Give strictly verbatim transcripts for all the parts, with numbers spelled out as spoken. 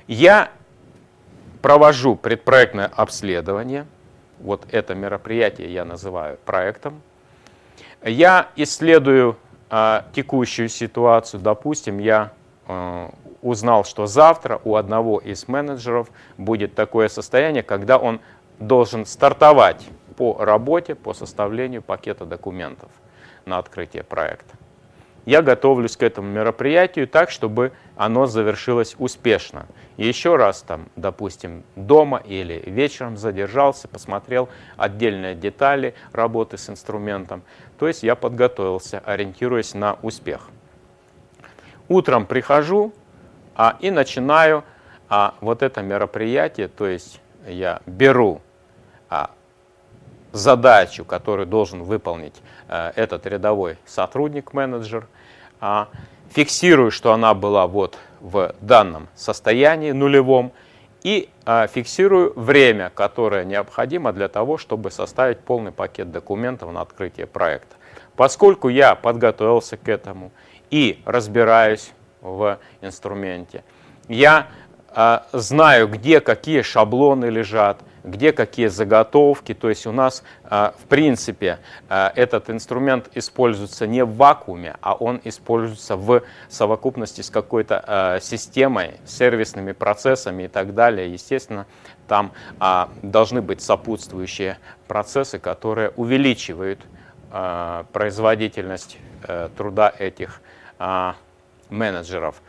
Я провожу предпроектное обследование. Вот это мероприятие я называю проектом. Я исследую а, текущую ситуацию. Допустим, я а, узнал, что завтра у одного из менеджеров будет такое состояние, когда он должен стартовать по работе, по составлению пакета документов на открытие проекта. Я готовлюсь к этому мероприятию так, чтобы оно завершилось успешно. И еще раз там, допустим, дома или вечером задержался, посмотрел отдельные детали работы с инструментом. То есть я подготовился, ориентируясь на успех. Утром прихожу а, и начинаю а, вот это мероприятие, то есть я беру а, задачу, которую должен выполнить а, этот рядовой сотрудник-менеджер, а, фиксирую, что она была вот в данном состоянии нулевом, и а, фиксирую время, которое необходимо для того, чтобы составить полный пакет документов на открытие проекта. Поскольку я подготовился к этому и разбираюсь в инструменте, я а, знаю, где какие шаблоны лежат, где какие заготовки. То есть у нас, в принципе, этот инструмент используется не в вакууме, а он используется в совокупности с какой-то системой, сервисными процессами и так далее. Естественно, там должны быть сопутствующие процессы, которые увеличивают производительность труда этих менеджеров.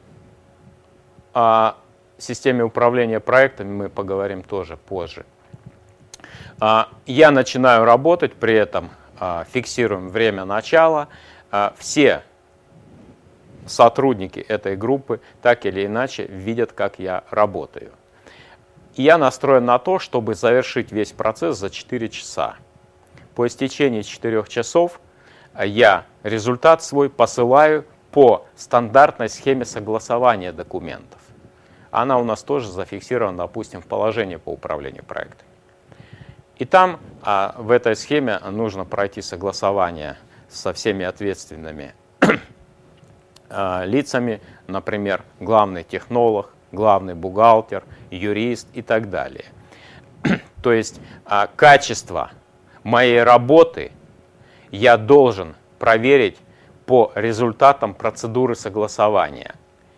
О системе управления проектами мы поговорим тоже позже. Я начинаю работать, при этом фиксируем время начала. Все сотрудники этой группы так или иначе видят, как я работаю. И я настроен на то, чтобы завершить весь процесс за четыре часа. По истечении четырёх часов я результат свой посылаю по стандартной схеме согласования документов. Она у нас тоже зафиксирована, допустим, в положении по управлению проектом. И там а, в этой схеме нужно пройти согласование со всеми ответственными а, лицами, например, главный технолог, главный бухгалтер, юрист и так далее. То есть а, качество моей работы я должен проверить по результатам процедуры согласования.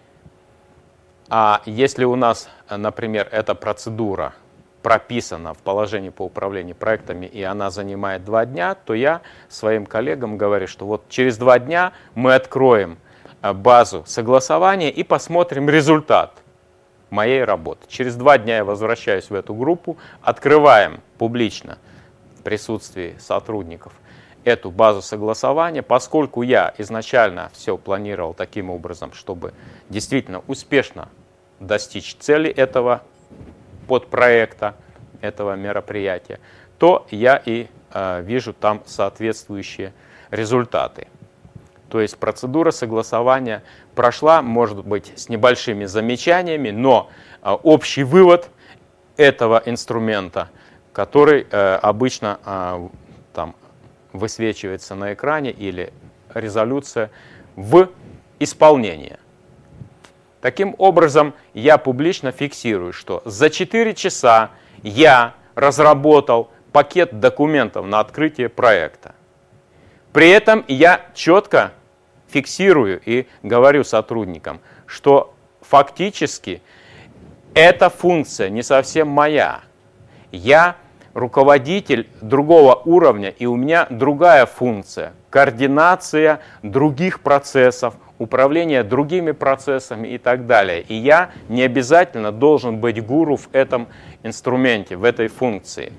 А если у нас, например, эта процедура прописана в положении по управлению проектами, и она занимает два дня, то я своим коллегам говорю, что вот через два дня мы откроем базу согласования и посмотрим результат моей работы. Через два дня я возвращаюсь в эту группу, открываем публично в присутствии сотрудников эту базу согласования. Поскольку я изначально все планировал таким образом, чтобы действительно успешно достичь цели этого подпроекта, этого мероприятия, то я и э, вижу там соответствующие результаты. То есть процедура согласования прошла, может быть, с небольшими замечаниями, но э, общий вывод этого инструмента, который э, обычно э, там, высвечивается на экране, или резолюция в исполнении. Таким образом, я публично фиксирую, что за четыре часа я разработал пакет документов на открытие проекта. При этом я четко фиксирую и говорю сотрудникам, что фактически эта функция не совсем моя. Я руководитель другого уровня, и у меня другая функция – координация других процессов, управление другими процессами и так далее. И я не обязательно должен быть гуру в этом инструменте, в этой функции.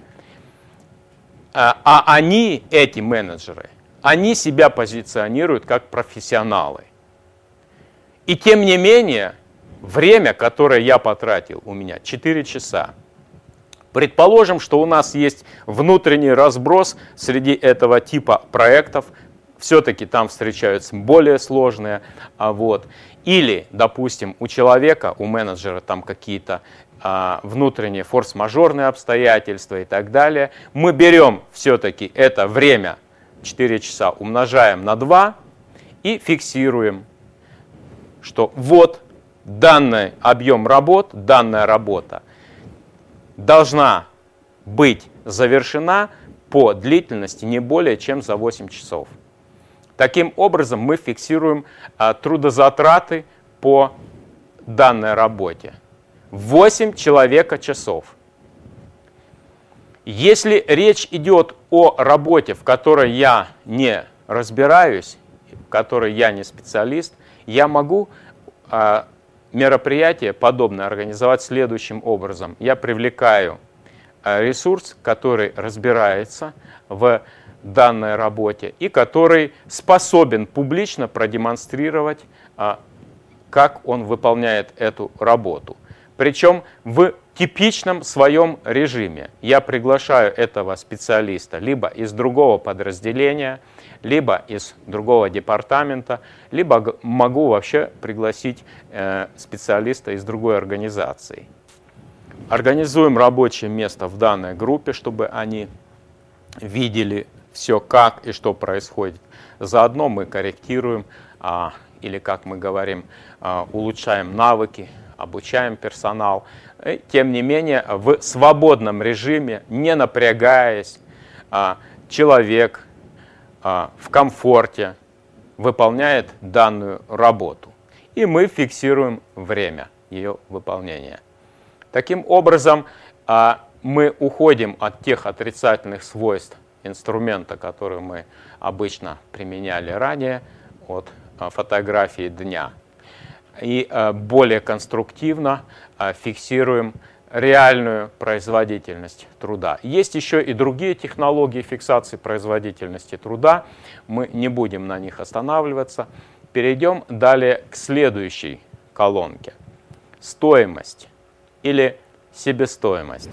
А они, эти менеджеры, они себя позиционируют как профессионалы. И тем не менее, время, которое я потратил, у меня четыре часа. Предположим, что у нас есть внутренний разброс среди этого типа проектов, все-таки там встречаются более сложные. А вот. Или, допустим, у человека, у менеджера там какие-то а, внутренние форс-мажорные обстоятельства и так далее. Мы берем все-таки это время, четыре часа, умножаем на два и фиксируем, что вот данный объем работ, данная работа должна быть завершена по длительности не более чем за восемь часов. Таким образом, мы фиксируем а, трудозатраты по данной работе. восемь человека-часов. Если речь идет о работе, в которой я не разбираюсь, в которой я не специалист, я могу а, мероприятие подобное организовать следующим образом. Я привлекаю а, ресурс, который разбирается в данной работе и который способен публично продемонстрировать, а, как он выполняет эту работу. Причем в типичном своем режиме. Я приглашаю этого специалиста либо из другого подразделения, либо из другого департамента, либо могу вообще пригласить э, специалиста из другой организации. Организуем рабочее место в данной группе, чтобы они видели все, как и что происходит. Заодно мы корректируем, а, или, как мы говорим, а, улучшаем навыки, обучаем персонал. И, тем не менее, в свободном режиме, не напрягаясь, а, человек а, в комфорте выполняет данную работу. И мы фиксируем время ее выполнения. Таким образом, а, мы уходим от тех отрицательных свойств инструмента, который мы обычно применяли ранее, от фотографии дня, и более конструктивно фиксируем реальную производительность труда. Есть еще и другие технологии фиксации производительности труда, мы не будем на них останавливаться. Перейдем далее к следующей колонке. Стоимость или себестоимость.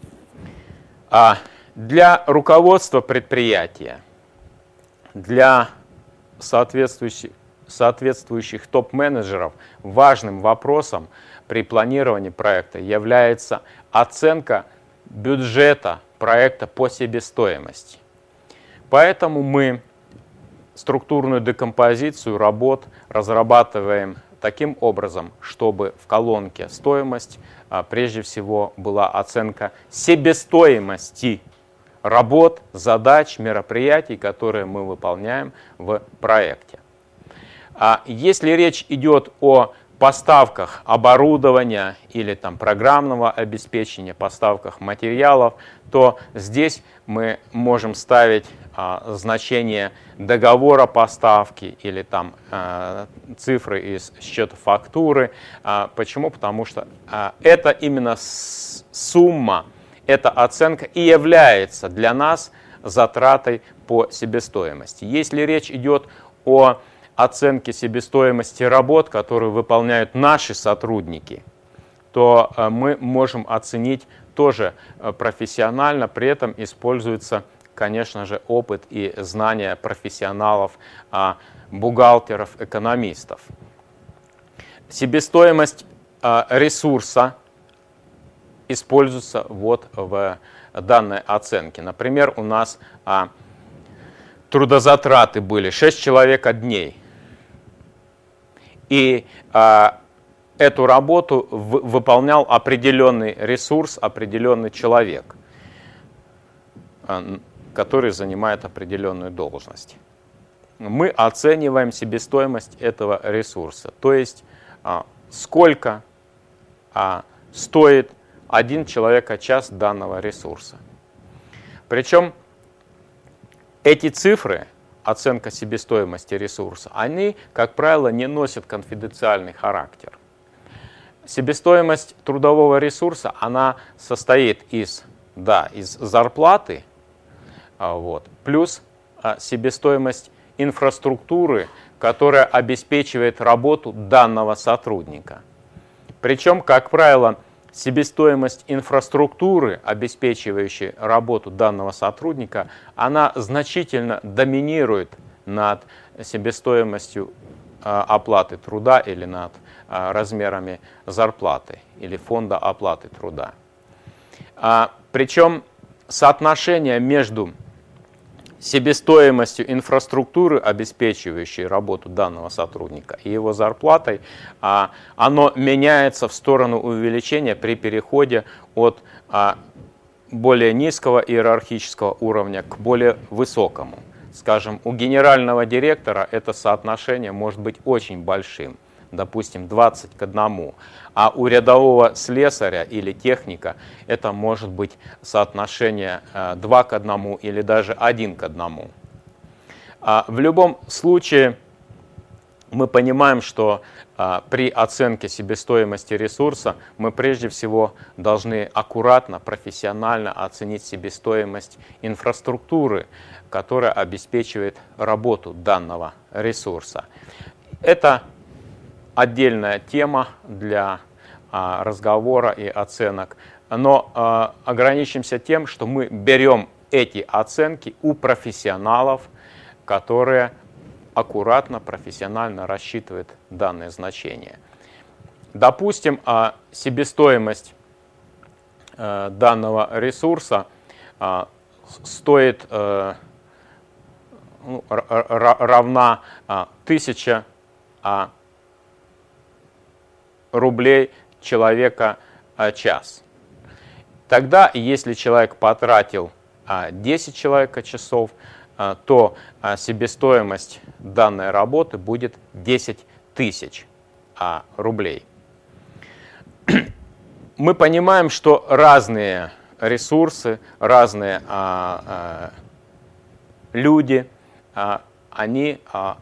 Для руководства предприятия, для соответствующих, соответствующих топ-менеджеров важным вопросом при планировании проекта является оценка бюджета проекта по себестоимости. Поэтому мы структурную декомпозицию работ разрабатываем таким образом, чтобы в колонке «Стоимость» прежде всего была оценка себестоимости работ, задач, мероприятий, которые мы выполняем в проекте. А если речь идет о поставках оборудования или там, программного обеспечения, поставках материалов, то здесь мы можем ставить а, значение договора поставки или там, а, цифры из счета фактуры. А, почему? Потому что а, это именно сумма, эта оценка и является для нас затратой по себестоимости. Если речь идет о оценке себестоимости работ, которые выполняют наши сотрудники, то мы можем оценить тоже профессионально, при этом используется, конечно же, опыт и знания профессионалов, бухгалтеров, экономистов. Себестоимость ресурса используется вот в данной оценке. Например, у нас а, трудозатраты были шесть человека-дней. И а, эту работу в, выполнял определенный ресурс, определенный человек, а, который занимает определенную должность. Мы оцениваем себестоимость этого ресурса, то есть а, сколько а, стоит один человек-час данного ресурса. Причем эти цифры, оценка себестоимости ресурса, они, как правило, не носят конфиденциальный характер. Себестоимость трудового ресурса, она состоит из, да, из зарплаты, вот, плюс себестоимость инфраструктуры, которая обеспечивает работу данного сотрудника. Причем, как правило, себестоимость инфраструктуры, обеспечивающей работу данного сотрудника, она значительно доминирует над себестоимостью оплаты труда или над размерами зарплаты или фонда оплаты труда. Причем соотношение между себестоимостью инфраструктуры, обеспечивающей работу данного сотрудника, и его зарплатой, оно меняется в сторону увеличения при переходе от более низкого иерархического уровня к более высокому. Скажем, у генерального директора это соотношение может быть очень большим, допустим, двадцать к одному, а у рядового слесаря или техника это может быть соотношение два к одному или даже один к одному. В любом случае мы понимаем, что при оценке себестоимости ресурса мы прежде всего должны аккуратно, профессионально оценить себестоимость инфраструктуры, которая обеспечивает работу данного ресурса. Это отдельная тема для а, разговора и оценок, но а, ограничимся тем, что мы берем эти оценки у профессионалов, которые аккуратно, профессионально рассчитывают данные значения. Допустим, а, себестоимость а, данного ресурса а, стоит а, ну, равна а, тысяче а, рублей человека а, час. Тогда, если человек потратил а, десять человека часов, а, то а, себестоимость данной работы будет десять тысяч а, рублей. Мы понимаем, что разные ресурсы, разные а, а, люди, а, они а,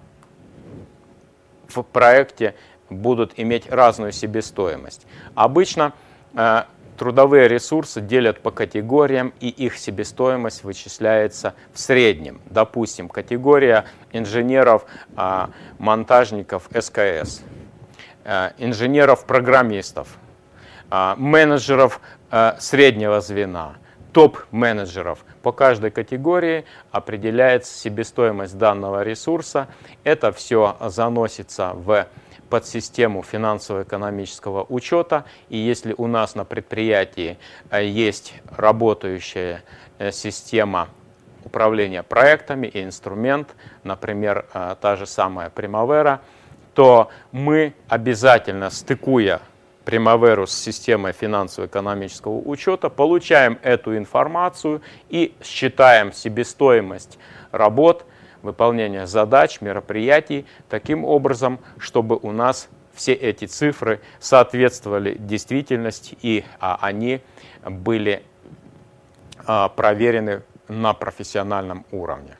в проекте будут иметь разную себестоимость. Обычно э, трудовые ресурсы делят по категориям, и их себестоимость вычисляется в среднем. Допустим, категория инженеров, э, монтажников эс ка эс, э, инженеров-программистов, э, менеджеров э, среднего звена, топ-менеджеров. По каждой категории определяется себестоимость данного ресурса. Это все заносится в подсистему финансово-экономического учета, и если у нас на предприятии есть работающая система управления проектами и инструмент, например, та же самая Primavera, то мы обязательно, стыкуя Primavera с системой финансово-экономического учета, получаем эту информацию и считаем себестоимость работ, выполнения задач, мероприятий таким образом, чтобы у нас все эти цифры соответствовали действительности и а, они были а, проверены на профессиональном уровне.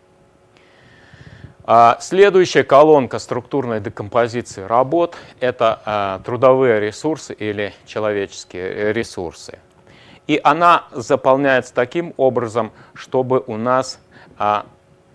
А, следующая колонка структурной декомпозиции работ – это а, трудовые ресурсы или человеческие ресурсы. И она заполняется таким образом, чтобы у нас а,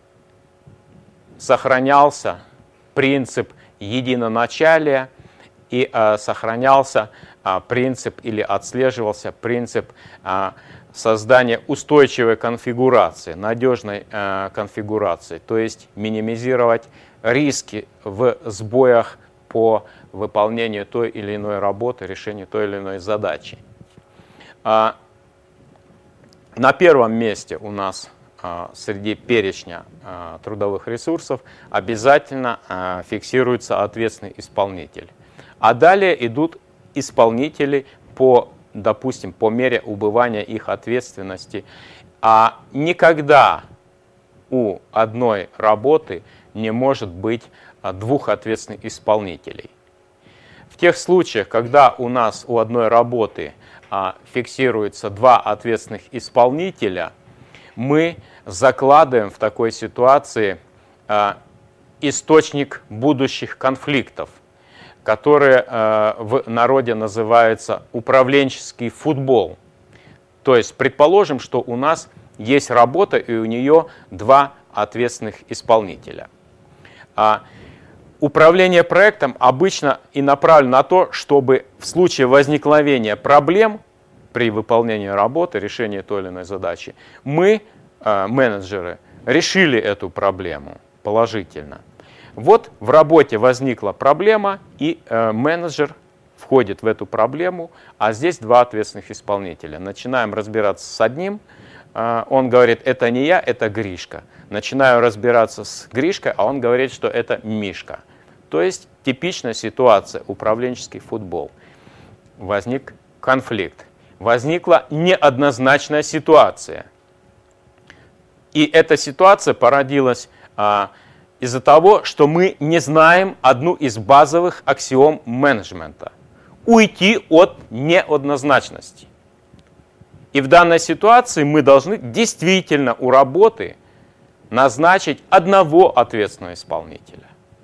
сохранялся принцип единоначалия и а, сохранялся а, принцип или отслеживался принцип а, создания устойчивой конфигурации, надежной а, конфигурации, то есть минимизировать риски в сбоях по выполнению той или иной работы, решению той или иной задачи. А, на первом месте у нас среди перечня трудовых ресурсов обязательно фиксируется ответственный исполнитель. А далее идут исполнители по, допустим, по мере убывания их ответственности. А никогда у одной работы не может быть двух ответственных исполнителей. В тех случаях, когда у нас у одной работы фиксируется два ответственных исполнителя, мы закладываем в такой ситуации а, источник будущих конфликтов, которые а, в народе называются управленческий футбол. То есть предположим, что у нас есть работа и у нее два ответственных исполнителя. А, управление проектом обычно и направлено на то, чтобы в случае возникновения проблем при выполнении работы, решении той или иной задачи, мы, менеджеры, решили эту проблему положительно. Вот в работе возникла проблема, и менеджер входит в эту проблему, а здесь два ответственных исполнителя. Начинаем разбираться с одним, он говорит, это не я, это Гришка. Начинаю разбираться с Гришкой, а он говорит, что это Мишка. То есть типичная ситуация, управленческий футбол. Возник конфликт, возникла неоднозначная ситуация. И эта ситуация породилась а, из-за того, что мы не знаем одну из базовых аксиом менеджмента. Уйти от неоднозначности. И в данной ситуации мы должны действительно у работы назначить одного ответственного исполнителя.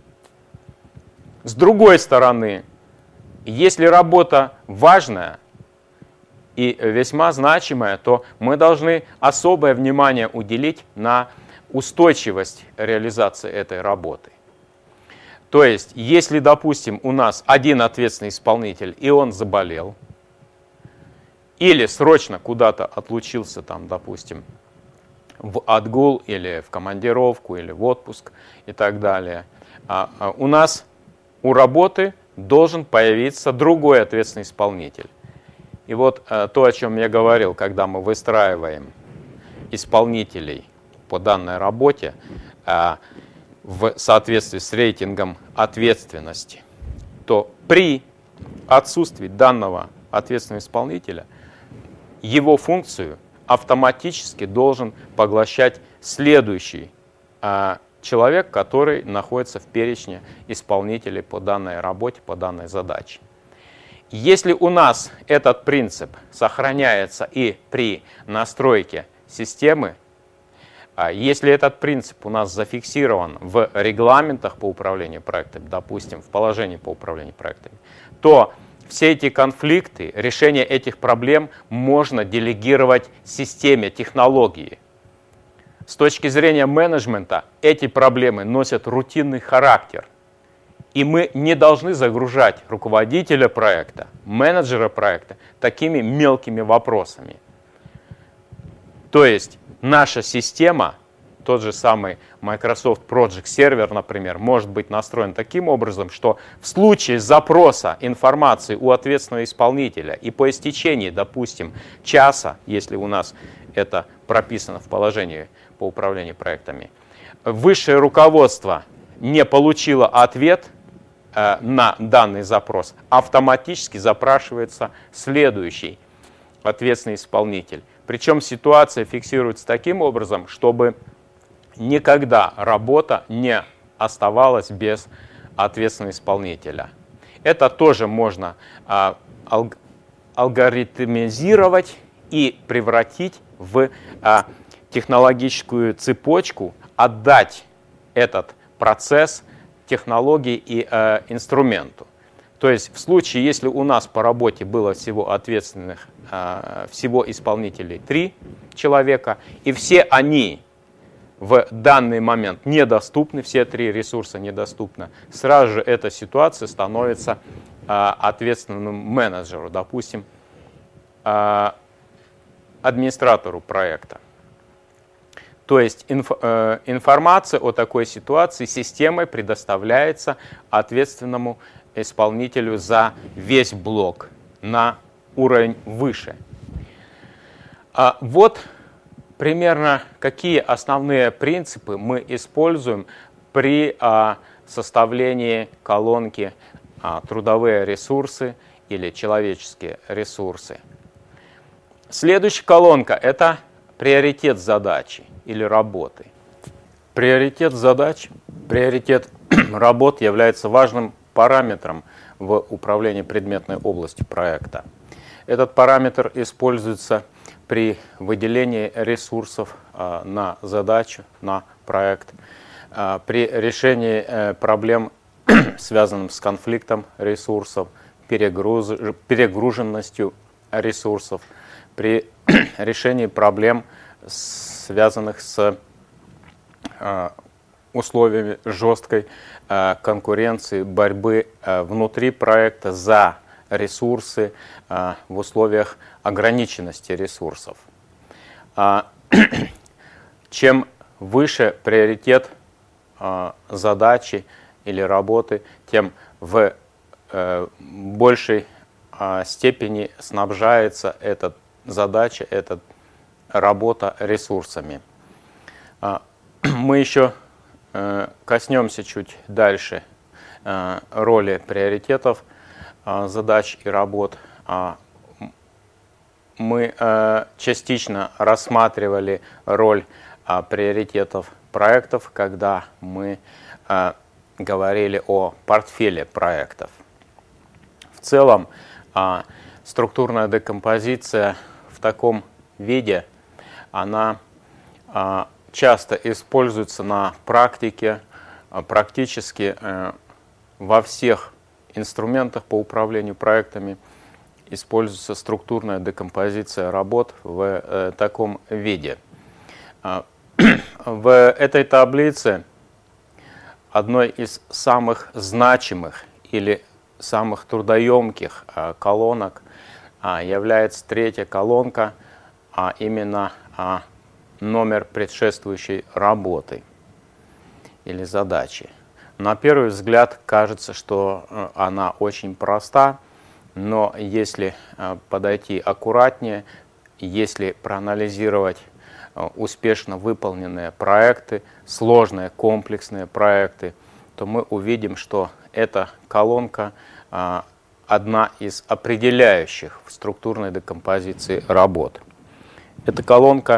С другой стороны, если работа важная и весьма значимая, то мы должны особое внимание уделить на устойчивость реализации этой работы. То есть, если, допустим, у нас один ответственный исполнитель, и он заболел, или срочно куда-то отлучился, там, допустим, в отгул, или в командировку, или в отпуск и так далее, у нас у работы должен появиться другой ответственный исполнитель. И вот то, о чем я говорил, когда мы выстраиваем исполнителей по данной работе в соответствии с рейтингом ответственности, то при отсутствии данного ответственного исполнителя его функцию автоматически должен поглощать следующий человек, который находится в перечне исполнителей по данной работе, по данной задаче. Если у нас этот принцип сохраняется и при настройке системы, если этот принцип у нас зафиксирован в регламентах по управлению проектами, допустим, в положении по управлению проектами, то все эти конфликты, решение этих проблем можно делегировать системе, технологии. С точки зрения менеджмента эти проблемы носят рутинный характер. И мы не должны загружать руководителя проекта, менеджера проекта такими мелкими вопросами. То есть наша система, тот же самый Microsoft Project Server, например, может быть настроен таким образом, что в случае запроса информации у ответственного исполнителя и по истечении, допустим, часа, если у нас это прописано в положении по управлению проектами, высшее руководство не получило ответ э, на данный запрос, автоматически запрашивается следующий ответственный исполнитель. Причем ситуация фиксируется таким образом, чтобы никогда работа не оставалась без ответственного исполнителя. Это тоже можно э, алг алгоритмизировать и превратить в э, технологическую цепочку, отдать этот процесс технологии и э, инструменту. То есть в случае, если у нас по работе было всего ответственных, э, всего исполнителей три человека, и все они в данный момент недоступны, все три ресурса недоступны, сразу же эта ситуация становится э, ответственным менеджеру, допустим, э, администратору проекта. То есть инф, э, информация о такой ситуации системой предоставляется ответственному исполнителю за весь блок на уровень выше. А вот примерно какие основные принципы мы используем при а, составлении колонки а, трудовые ресурсы или человеческие ресурсы. Следующая колонка – это приоритет задачи или работы. Приоритет задач, приоритет работ является важным параметром в управлении предметной областью проекта. Этот параметр используется при выделении ресурсов э, на задачу, на проект, э, при решении э, проблем, связанных с конфликтом ресурсов, перегруз, перегруженностью ресурсов, при решении проблем, связанных с э, условиями жесткой э, конкуренции, борьбы э, внутри проекта за ресурсы э, в условиях ограниченности ресурсов. А, чем выше приоритет э, задачи или работы, тем в э, большей э, степени снабжается эта задача, этот работа ресурсами. Мы еще коснемся чуть дальше роли приоритетов, задач и работ. Мы частично рассматривали роль приоритетов проектов, когда мы говорили о портфеле проектов. В целом, структурная декомпозиция в таком виде, она часто используется на практике, практически во всех инструментах по управлению проектами используется структурная декомпозиция работ в таком виде. В этой таблице одной из самых значимых или самых трудоемких колонок является третья колонка, а именно номер предшествующей работы или задачи. На первый взгляд кажется, что она очень проста, но если подойти аккуратнее, если проанализировать успешно выполненные проекты, сложные комплексные проекты, то мы увидим, что эта колонка одна из определяющих в структурной декомпозиции работ. Эта колонка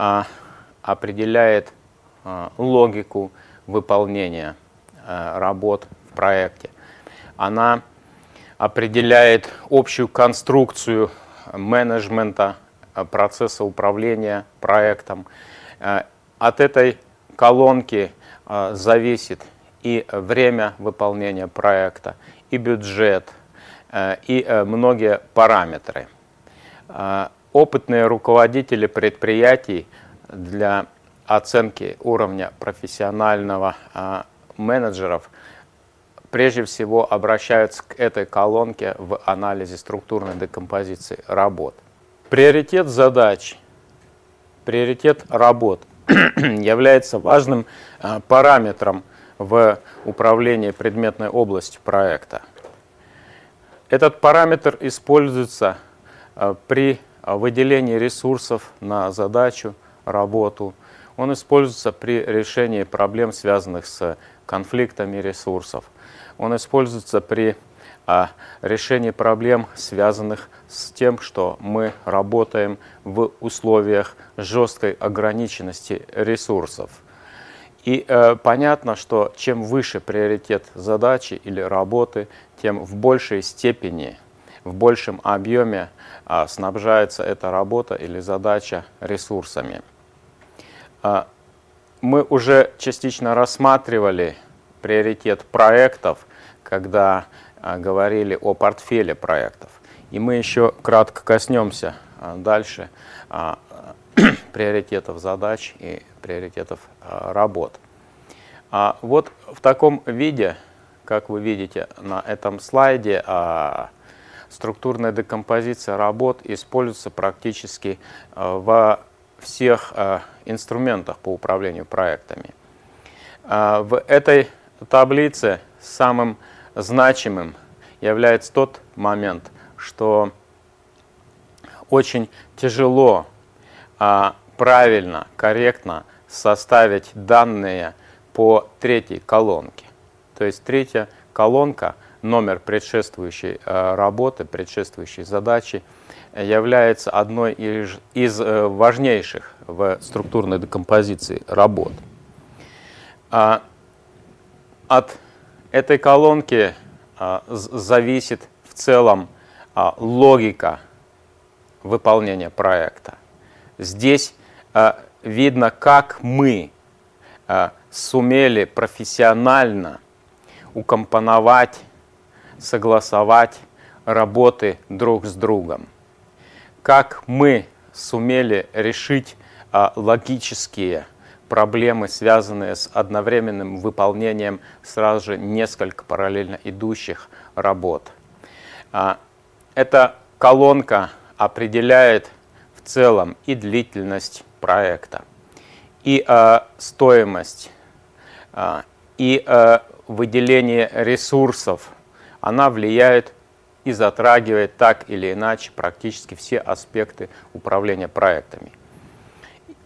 определяет логику выполнения работ в проекте. Она определяет общую конструкцию менеджмента, процесса управления проектом. От этой колонки зависит и время выполнения проекта, и бюджет, и многие параметры. Опытные руководители предприятий для оценки уровня профессионального менеджеров прежде всего обращаются к этой колонке в анализе структурной декомпозиции работ. Приоритет задач, приоритет работ является важным параметром в управлении предметной областью проекта. Этот параметр используется при выделении ресурсов на задачу, работу. Он используется при решении проблем, связанных с конфликтами ресурсов. Он используется при а, решении проблем, связанных с тем, что мы работаем в условиях жесткой ограниченности ресурсов. И э, понятно, что чем выше приоритет задачи или работы, тем в большей степени, в большем объеме а, снабжается эта работа или задача ресурсами. А, мы уже частично рассматривали приоритет проектов, когда а, говорили о портфеле проектов. И мы еще кратко коснемся а, дальше а, приоритетов задач и приоритетов а, работ. А вот в таком виде, как вы видите на этом слайде, а, структурная декомпозиция работ используется практически а, во всех а, инструментах по управлению проектами. А, в этой таблице самым значимым является тот момент, что очень тяжело а, правильно, корректно составить данные по третьей колонке. То есть третья колонка, номер предшествующей а, работы, предшествующей задачи, является одной из, из а, важнейших в структурной декомпозиции работ. А, от этой колонки а, зависит в целом а, логика выполнения проекта. Здесь а, видно, как мы а, сумели профессионально укомпоновать, согласовать работы друг с другом. Как мы сумели решить а, логические проблемы, связанные с одновременным выполнением сразу же несколько параллельно идущих работ. Эта колонка определяет в целом и длительность проекта, и стоимость, и выделение ресурсов. Она влияет и затрагивает так или иначе практически все аспекты управления проектами.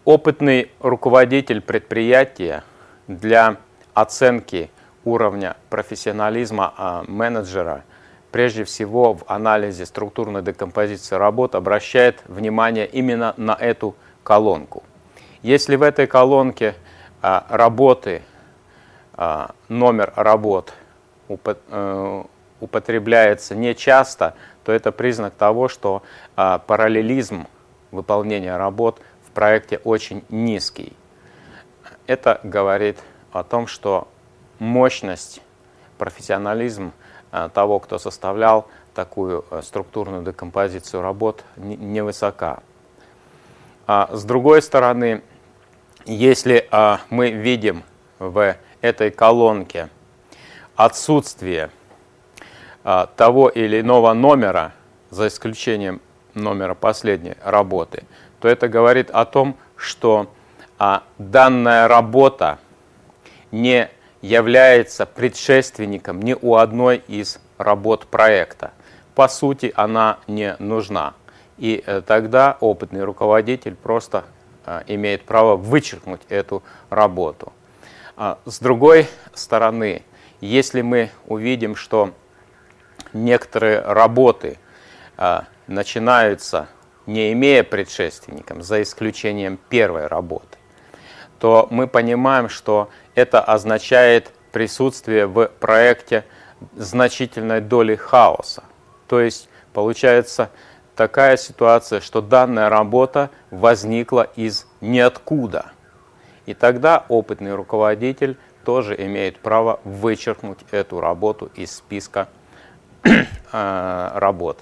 опытный руководитель предприятия для оценки уровня профессионализма менеджера прежде всего в анализе структурной декомпозиции работ обращает внимание именно на эту колонку. Если в этой колонке а, работы, а, номер работ упо, э, употребляется нечасто, то это признак того, что а, параллелизм выполнения работ в проекте очень низкий. Это говорит о том, что мощность, профессионализм а, того, кто составлял такую а, структурную декомпозицию работ, невысока. А, с другой стороны, если а, мы видим в этой колонке отсутствие а, того или иного номера, за исключением номера последней работы, то это говорит о том, что а, данная работа не является предшественником ни у одной из работ проекта. По сути, она не нужна. И э, тогда опытный руководитель просто э, имеет право вычеркнуть эту работу. А, с другой стороны, если мы увидим, что некоторые работы э, начинаются, не имея предшественником, за исключением первой работы, то мы понимаем, что это означает присутствие в проекте значительной доли хаоса. То есть получается такая ситуация, что данная работа возникла из ниоткуда. И тогда опытный руководитель тоже имеет право вычеркнуть эту работу из списка работ.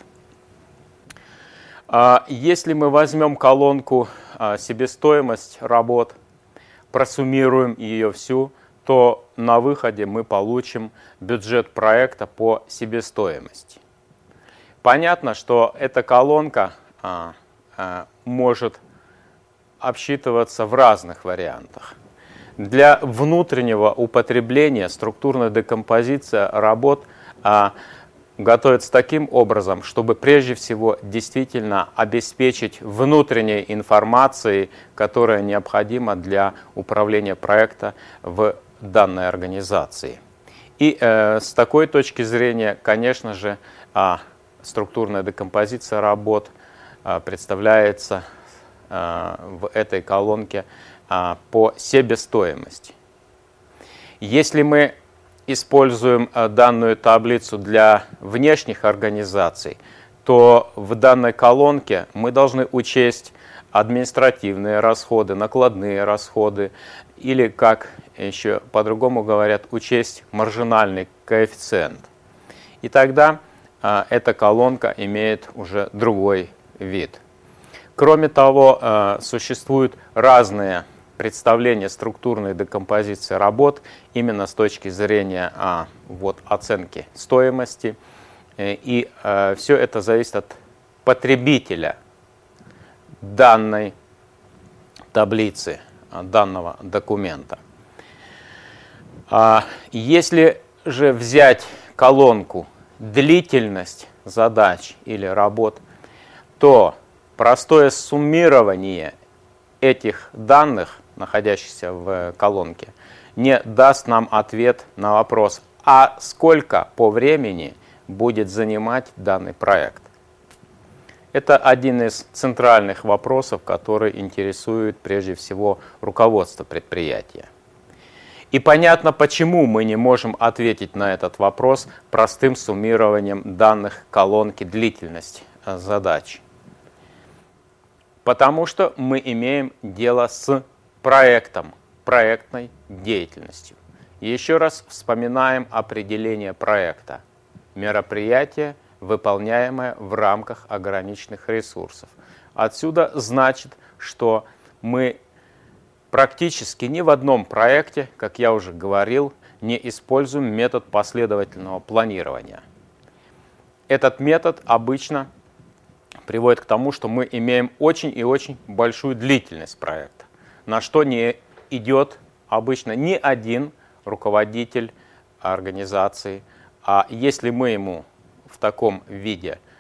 Если мы возьмем колонку себестоимость работ, просуммируем ее всю, то на выходе мы получим бюджет проекта по себестоимости. Понятно, что эта колонка а, а, может обсчитываться в разных вариантах. Для внутреннего употребления структурная декомпозиция работ а, готовится таким образом, чтобы прежде всего действительно обеспечить внутренней информацией, которая необходима для управления проекта в данной организации. И э, с такой точки зрения, конечно же, э, структурная декомпозиция работ э, представляется э, в этой колонке э, по себестоимости. Если мы используем данную таблицу для внешних организаций, то в данной колонке мы должны учесть административные расходы, накладные расходы, или, как еще по-другому говорят, учесть маржинальный коэффициент. И тогда а, эта колонка имеет уже другой вид. Кроме того, а, существуют разные представление структурной декомпозиции работ именно с точки зрения а, вот, оценки стоимости. И а, все это зависит от потребителя данной таблицы, данного документа. А, если же взять колонку длительность задач или работ, то простое суммирование этих данных, находящихся в колонке, не даст нам ответ на вопрос, а сколько по времени будет занимать данный проект. Это один из центральных вопросов, который интересует прежде всего руководство предприятия. И понятно, почему мы не можем ответить на этот вопрос простым суммированием данных колонки длительность задач. Потому что мы имеем дело с проектом, проектной деятельностью. Еще раз вспоминаем определение проекта. Мероприятие, выполняемое в рамках ограниченных ресурсов. Отсюда значит, что мы практически ни в одном проекте, как я уже говорил, не используем метод последовательного планирования. Этот метод обычно приводит к тому, что мы имеем очень и очень большую длительность проекта, на что не идет обычно ни один руководитель организации. А если мы ему в таком виде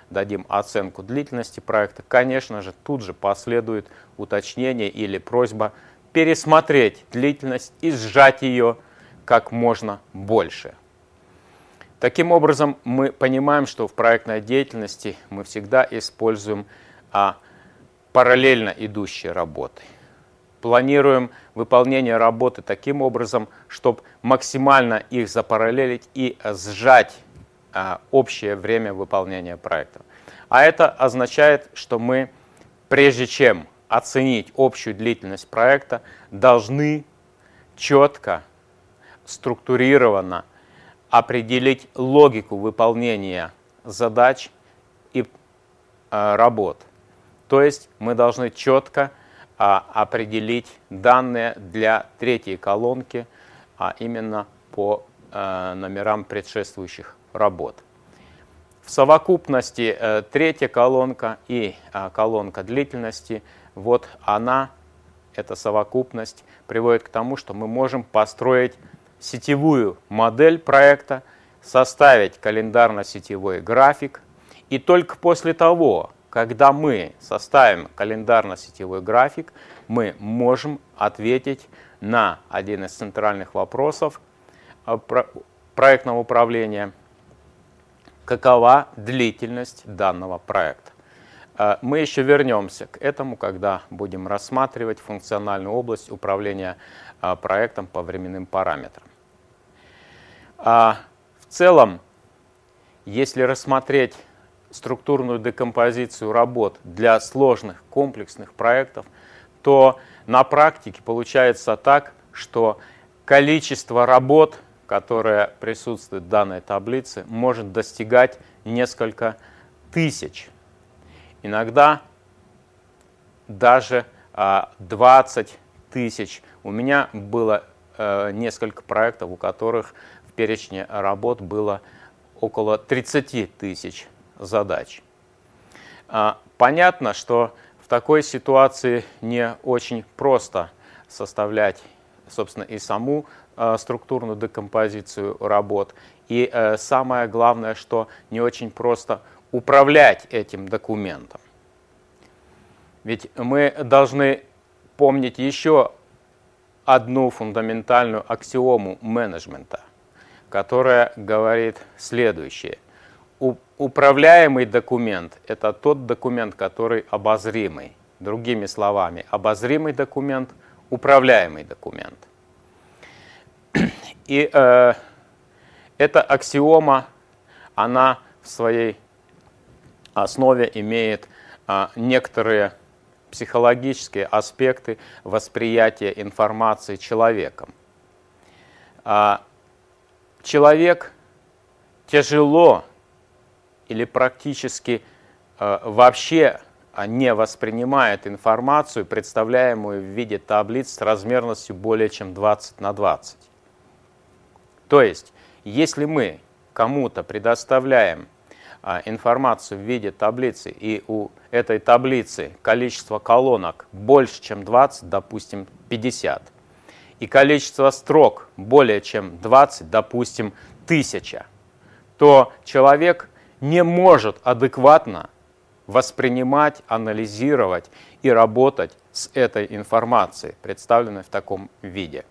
дадим оценку длительности проекта, конечно же, тут же последует уточнение или просьба пересмотреть длительность и сжать ее как можно больше. Таким образом, мы понимаем, что в проектной деятельности мы всегда используем а, параллельно идущие работы. Планируем выполнение работы таким образом, чтобы максимально их запараллелить и сжать а, общее время выполнения проекта. А это означает, что мы, прежде чем оценить общую длительность проекта, должны четко, структурированно определить логику выполнения задач и а, работ. То есть мы должны четко а, определить данные для третьей колонки, а именно по а, номерам предшествующих работ. В совокупности а, третья колонка и а, колонка длительности, вот она, эта совокупность, приводит к тому, что мы можем построить сетевую модель проекта, составить календарно-сетевой график, и только после того, когда мы составим календарно-сетевой график, мы можем ответить на один из центральных вопросов проектного управления: какова длительность данного проекта. Мы еще вернемся к этому, когда будем рассматривать функциональную область управления проектом по временным параметрам. В целом, если рассмотреть структурную декомпозицию работ для сложных комплексных проектов, то на практике получается так, что количество работ, которое присутствует в данной таблице, может достигать несколько тысяч. Иногда даже двадцать тысяч. У меня было несколько проектов, у которых в перечне работ было около тридцати тысяч задач. Понятно, что в такой ситуации не очень просто составлять, собственно, и саму структурную декомпозицию работ. И самое главное, что не очень просто управлять этим документом. Ведь мы должны помнить еще одну фундаментальную аксиому менеджмента, которая говорит следующее. Управляемый документ – это тот документ, который обозримый. Другими словами, обозримый документ – управляемый документ. И э, эта аксиома, она в своей основе имеет э, некоторые психологические аспекты восприятия информации человеком. А человек тяжело или практически э, вообще не воспринимает информацию, представляемую в виде таблиц с размерностью более чем двадцать на двадцать. То есть, если мы кому-то предоставляем э, информацию в виде таблицы, и у этой таблицы количество колонок больше, чем двадцать, допустим, пятьдесят, и количество строк более чем двадцать, допустим, тысяча, то человек не может адекватно воспринимать, анализировать и работать с этой информацией, представленной в таком виде.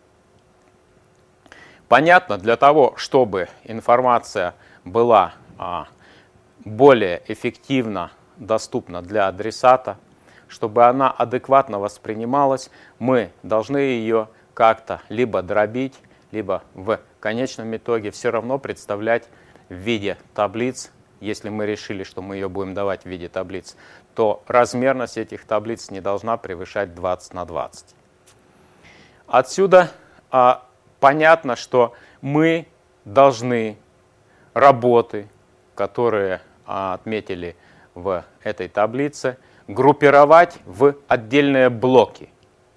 Понятно, для того, чтобы информация была а, более эффективно доступна для адресата, чтобы она адекватно воспринималась, мы должны ее как-то либо дробить, либо в конечном итоге все равно представлять в виде таблиц. Если мы решили, что мы ее будем давать в виде таблиц, то размерность этих таблиц не должна превышать двадцать на двадцать. Отсюда а, понятно, что мы должны работы, которые а, отметили в этой таблице, группировать в отдельные блоки.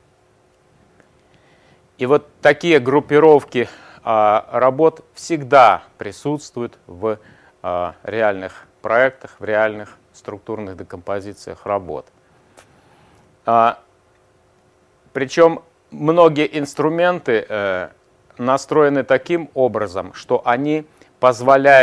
И вот такие группировки а, работ всегда присутствуют в а, реальных проектах, в реальных структурных декомпозициях работ. А, причем многие инструменты э, настроены таким образом, что они позволяют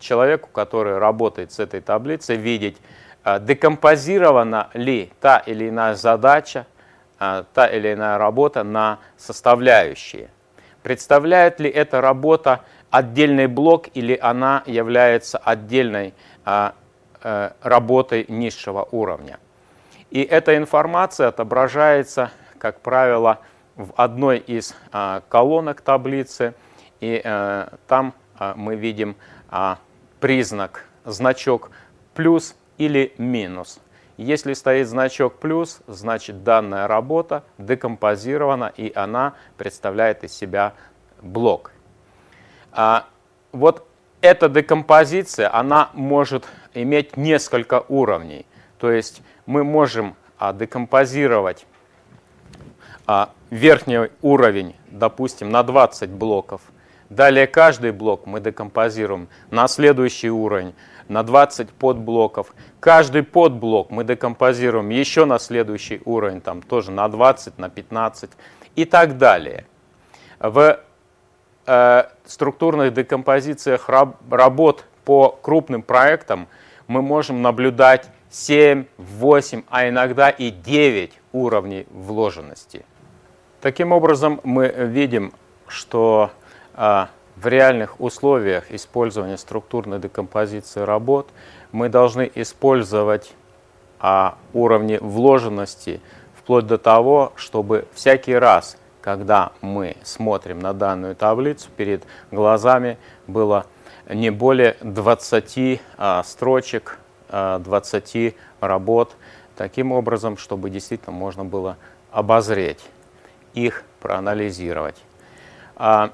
человеку, который работает с этой таблицей, видеть, декомпозирована ли та или иная задача, та или иная работа на составляющие. Представляет ли эта работа отдельный блок или она является отдельной работой низшего уровня. И эта информация отображается, как правило, в одной из колонок таблицы, и там мы видим признак, значок плюс или минус. Если стоит значок плюс, значит данная работа декомпозирована и она представляет из себя блок. А вот эта декомпозиция, она может иметь несколько уровней. То есть мы можем а, декомпозировать а, верхний уровень, допустим, на двадцать блоков. Далее каждый блок мы декомпозируем на следующий уровень, на двадцать подблоков. Каждый подблок мы декомпозируем еще на следующий уровень, там тоже на двадцать, на пятнадцать и так далее. В э, структурных декомпозициях раб, работ по крупным проектам мы можем наблюдать семь, восемь, а иногда и девять уровней вложенности. Таким образом, мы видим, что э, в реальных условиях использования структурной декомпозиции работ мы должны использовать а, уровни вложенности вплоть до того, чтобы всякий раз, когда мы смотрим на данную таблицу, перед глазами было не более двадцати а, строчек, а, двадцати работ, таким образом, чтобы действительно можно было обозреть их, проанализировать. А,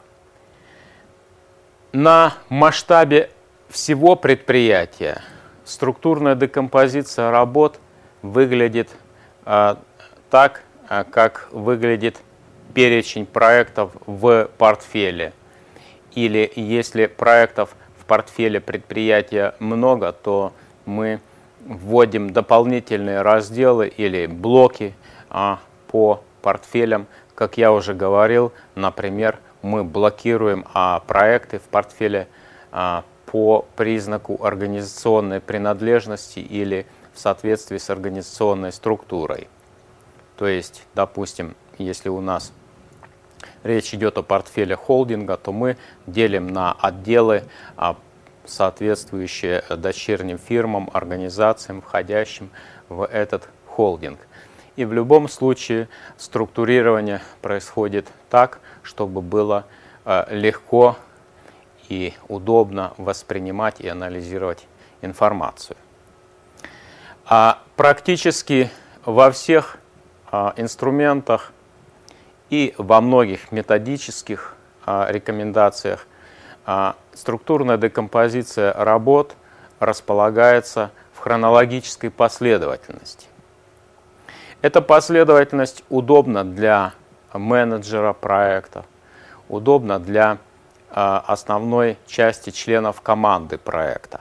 на масштабе всего предприятия структурная декомпозиция работ выглядит а, так, а, как выглядит перечень проектов в портфеле. Или если проектов в портфеле предприятия много, то мы вводим дополнительные разделы или блоки а, по портфелям. Как я уже говорил, например, мы блокируем а, проекты в портфеле а, по признаку организационной принадлежности или в соответствии с организационной структурой. То есть, допустим, если у нас речь идет о портфеле холдинга, то мы делим на отделы, соответствующие дочерним фирмам, организациям, входящим в этот холдинг. И в любом случае структурирование происходит так, чтобы было легко и удобно воспринимать и анализировать информацию. А практически во всех а, инструментах и во многих методических а, рекомендациях а, структурная декомпозиция работ располагается в хронологической последовательности. Эта последовательность удобна для менеджера проекта, удобна для основной части членов команды проекта.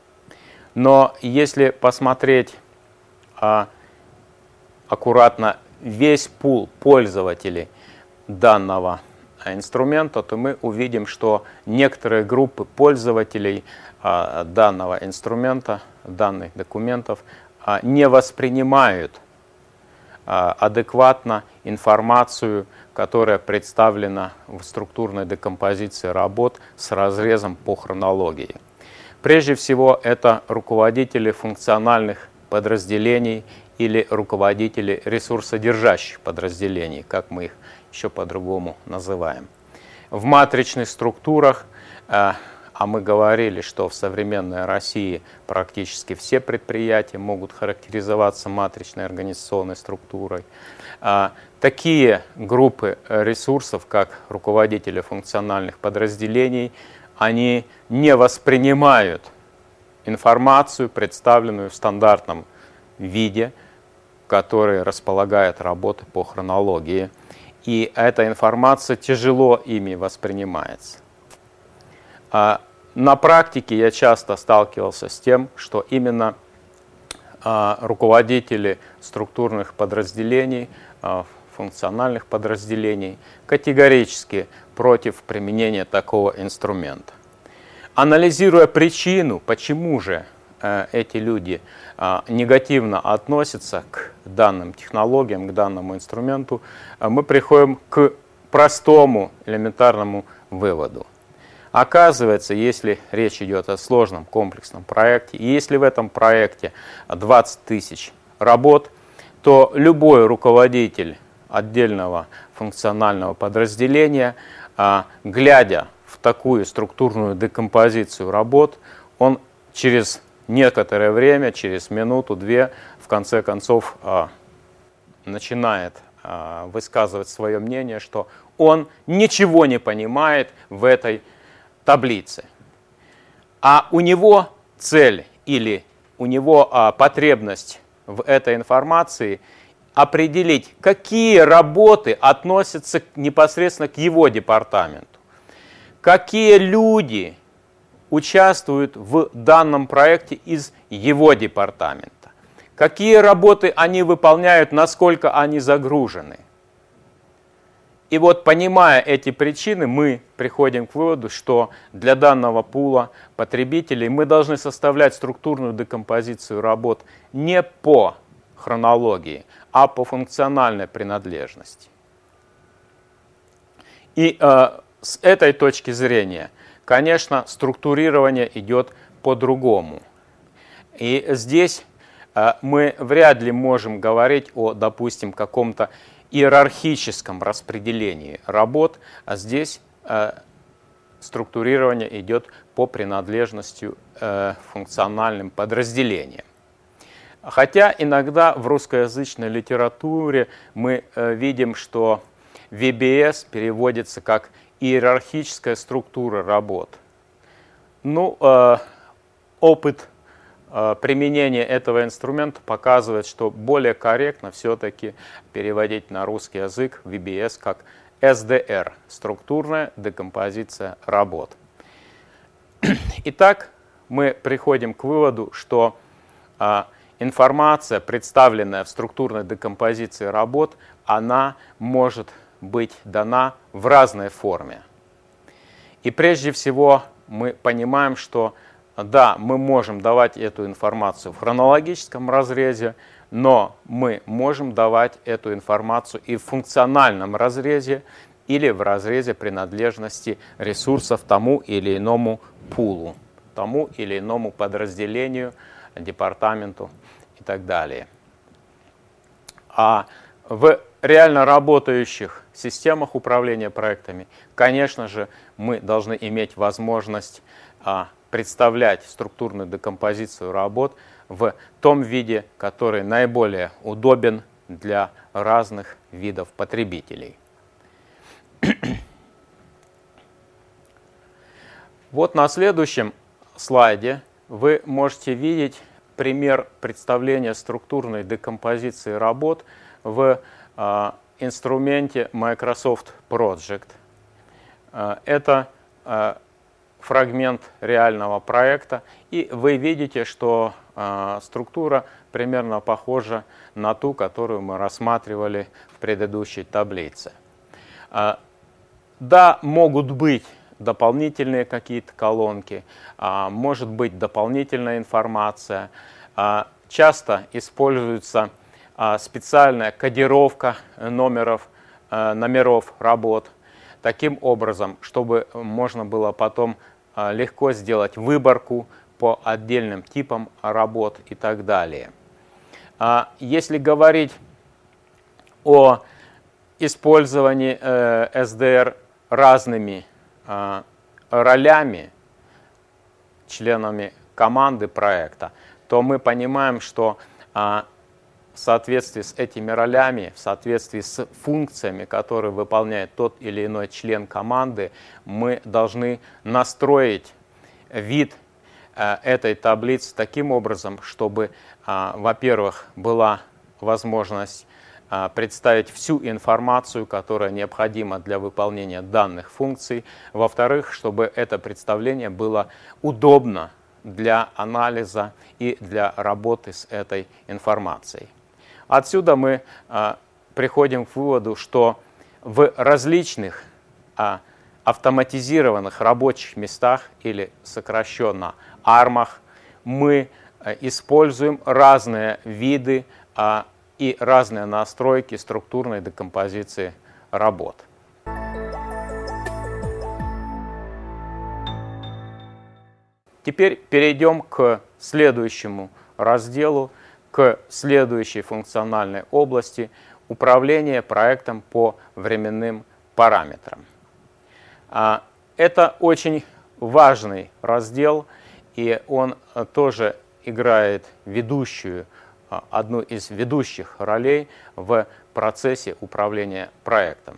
Но если посмотреть а, аккуратно весь пул пользователей данного инструмента, то мы увидим, что некоторые группы пользователей а, данного инструмента, данных документов а, не воспринимают а, адекватно информацию, которая представлена в структурной декомпозиции работ с разрезом по хронологии. Прежде всего, это руководители функциональных подразделений или руководители ресурсодержащих подразделений, как мы их еще по-другому называем. В матричных структурах, а мы говорили, что в современной России практически все предприятия могут характеризоваться матричной организационной структурой, такие группы ресурсов, как руководители функциональных подразделений, они не воспринимают информацию, представленную в стандартном виде, который располагает работы по хронологии. И эта информация тяжело ими воспринимается. На практике я часто сталкивался с тем, что именно руководители структурных подразделений, функциональных подразделений категорически против применения такого инструмента. анализируя причину, почему же эти люди негативно относятся к данным технологиям, к данному инструменту, мы приходим к простому элементарному выводу. Оказывается, если речь идет о сложном комплексном проекте, и если в этом проекте двадцать тысяч работ, то любой руководитель отдельного функционального подразделения, глядя в такую структурную декомпозицию работ, он через некоторое время, через минуту-две, в конце концов начинает высказывать свое мнение, что он ничего не понимает в этой таблице. А у него цель или у него а, потребность в этой информации определить, какие работы относятся непосредственно к его департаменту, какие люди участвуют в данном проекте из его департамента, какие работы они выполняют, насколько они загружены. И вот, понимая эти причины, мы приходим к выводу, что для данного пула потребителей мы должны составлять структурную декомпозицию работ не по хронологии, а по функциональной принадлежности. И э, с этой точки зрения, конечно, структурирование идет по-другому. И здесь э, мы вряд ли можем говорить о, допустим, каком-то иерархическом распределении работ, а здесь э, структурирование идет по принадлежности э, функциональным подразделениям. Хотя иногда в русскоязычной литературе мы э, видим, что ви би эс переводится как иерархическая структура работ. Ну, э, опыт применение этого инструмента показывает, что более корректно все-таки переводить на русский язык ви би эс как эс дэ эр – структурная декомпозиция работ. Итак, мы приходим к выводу, что а, информация, представленная в структурной декомпозиции работ, она может быть дана в разной форме. И прежде всего мы понимаем, что да, мы можем давать эту информацию в хронологическом разрезе, но мы можем давать эту информацию и в функциональном разрезе или в разрезе принадлежности ресурсов тому или иному пулу, тому или иному подразделению, департаменту и так далее. А в реально работающих системах управления проектами, конечно же, мы должны иметь возможность представлять структурную декомпозицию работ в том виде, который наиболее удобен для разных видов потребителей. Вот на следующем слайде вы можете видеть пример представления структурной декомпозиции работ в э, инструменте Microsoft Project. Э, это э, фрагмент реального проекта, и вы видите, что э, структура примерно похожа на ту, которую мы рассматривали в предыдущей таблице. Э, да, могут быть дополнительные какие-то колонки, э, может быть дополнительная информация. Э, часто используется э, специальная кодировка номеров, э, номеров работ, таким образом, чтобы можно было потом легко сделать выборку по отдельным типам работ и так далее. Если говорить о использовании эс дэ эр разными ролями, членами команды проекта, то мы понимаем, что в соответствии с этими ролями, в соответствии с функциями, которые выполняет тот или иной член команды, мы должны настроить вид этой таблицы таким образом, чтобы, во-первых, была возможность представить всю информацию, которая необходима для выполнения данных функций, во-вторых, чтобы это представление было удобно для анализа и для работы с этой информацией. Отсюда мы а, приходим к выводу, что в различных а, автоматизированных рабочих местах, или сокращенно армах, мы используем разные виды а, и разные настройки структурной декомпозиции работ. Теперь перейдем к следующему разделу, к следующей функциональной области — управление проектом по временным параметрам. Это очень важный раздел, и он тоже играет ведущую, одну из ведущих ролей в процессе управления проектом.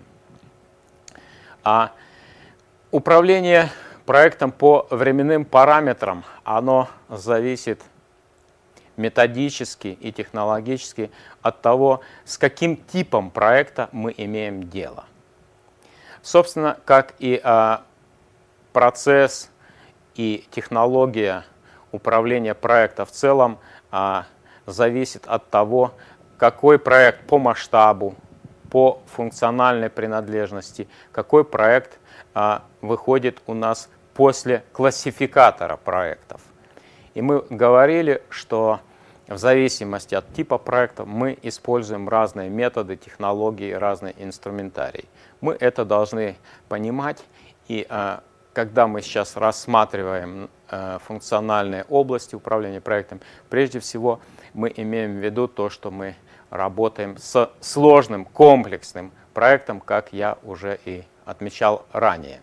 А управление проектом по временным параметрам, оно зависит методически и технологически от того, с каким типом проекта мы имеем дело. Собственно, как и а, процесс и технология управления проекта в целом а, зависит от того, какой проект по масштабу, по функциональной принадлежности, какой проект а, выходит у нас после классификатора проектов. И мы говорили, что в зависимости от типа проекта мы используем разные методы, технологии, разный инструментарий. Мы это должны понимать, и а, когда мы сейчас рассматриваем а, функциональные области управления проектом, прежде всего мы имеем в виду то, что мы работаем с сложным, комплексным проектом, как я уже и отмечал ранее.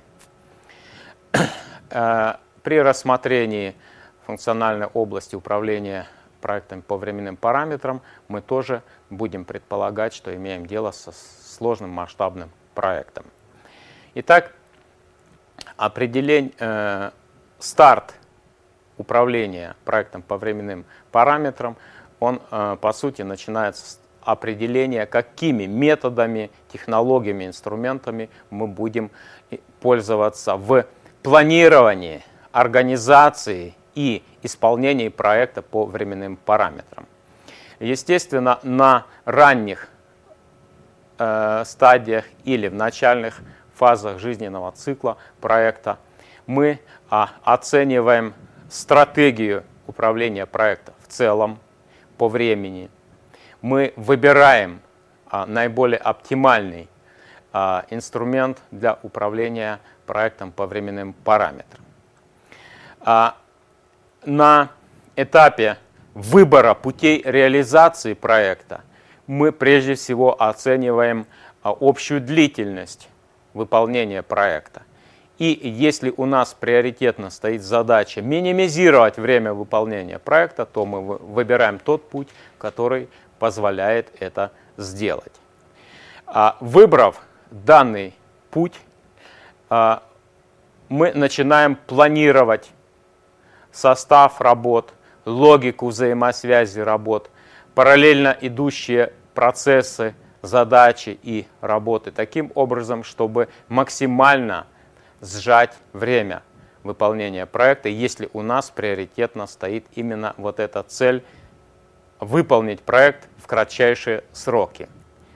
При рассмотрении функциональной области управления проектом по временным параметрам мы тоже будем предполагать, что имеем дело со сложным масштабным проектом. Итак, определение, э, старт управления проектом по временным параметрам, он э, по сути начинается с определения, какими методами, технологиями, инструментами мы будем пользоваться в планировании, организации и исполнении проекта по временным параметрам. Естественно, на ранних э, стадиях или в начальных фазах жизненного цикла проекта мы а, оцениваем стратегию управления проекта в целом по времени. Мы выбираем а, наиболее оптимальный а, инструмент для управления проектом по временным параметрам. А, на этапе выбора путей реализации проекта мы прежде всего оцениваем а, общую длительность выполнения проекта. И если у нас приоритетно стоит задача минимизировать время выполнения проекта, то мы выбираем тот путь, который позволяет это сделать. А, выбрав данный путь, а, мы начинаем планировать состав работ, логику взаимосвязи работ, параллельно идущие процессы, задачи и работы таким образом, чтобы максимально сжать время выполнения проекта, если у нас приоритетно стоит именно вот эта цель — выполнить проект в кратчайшие сроки.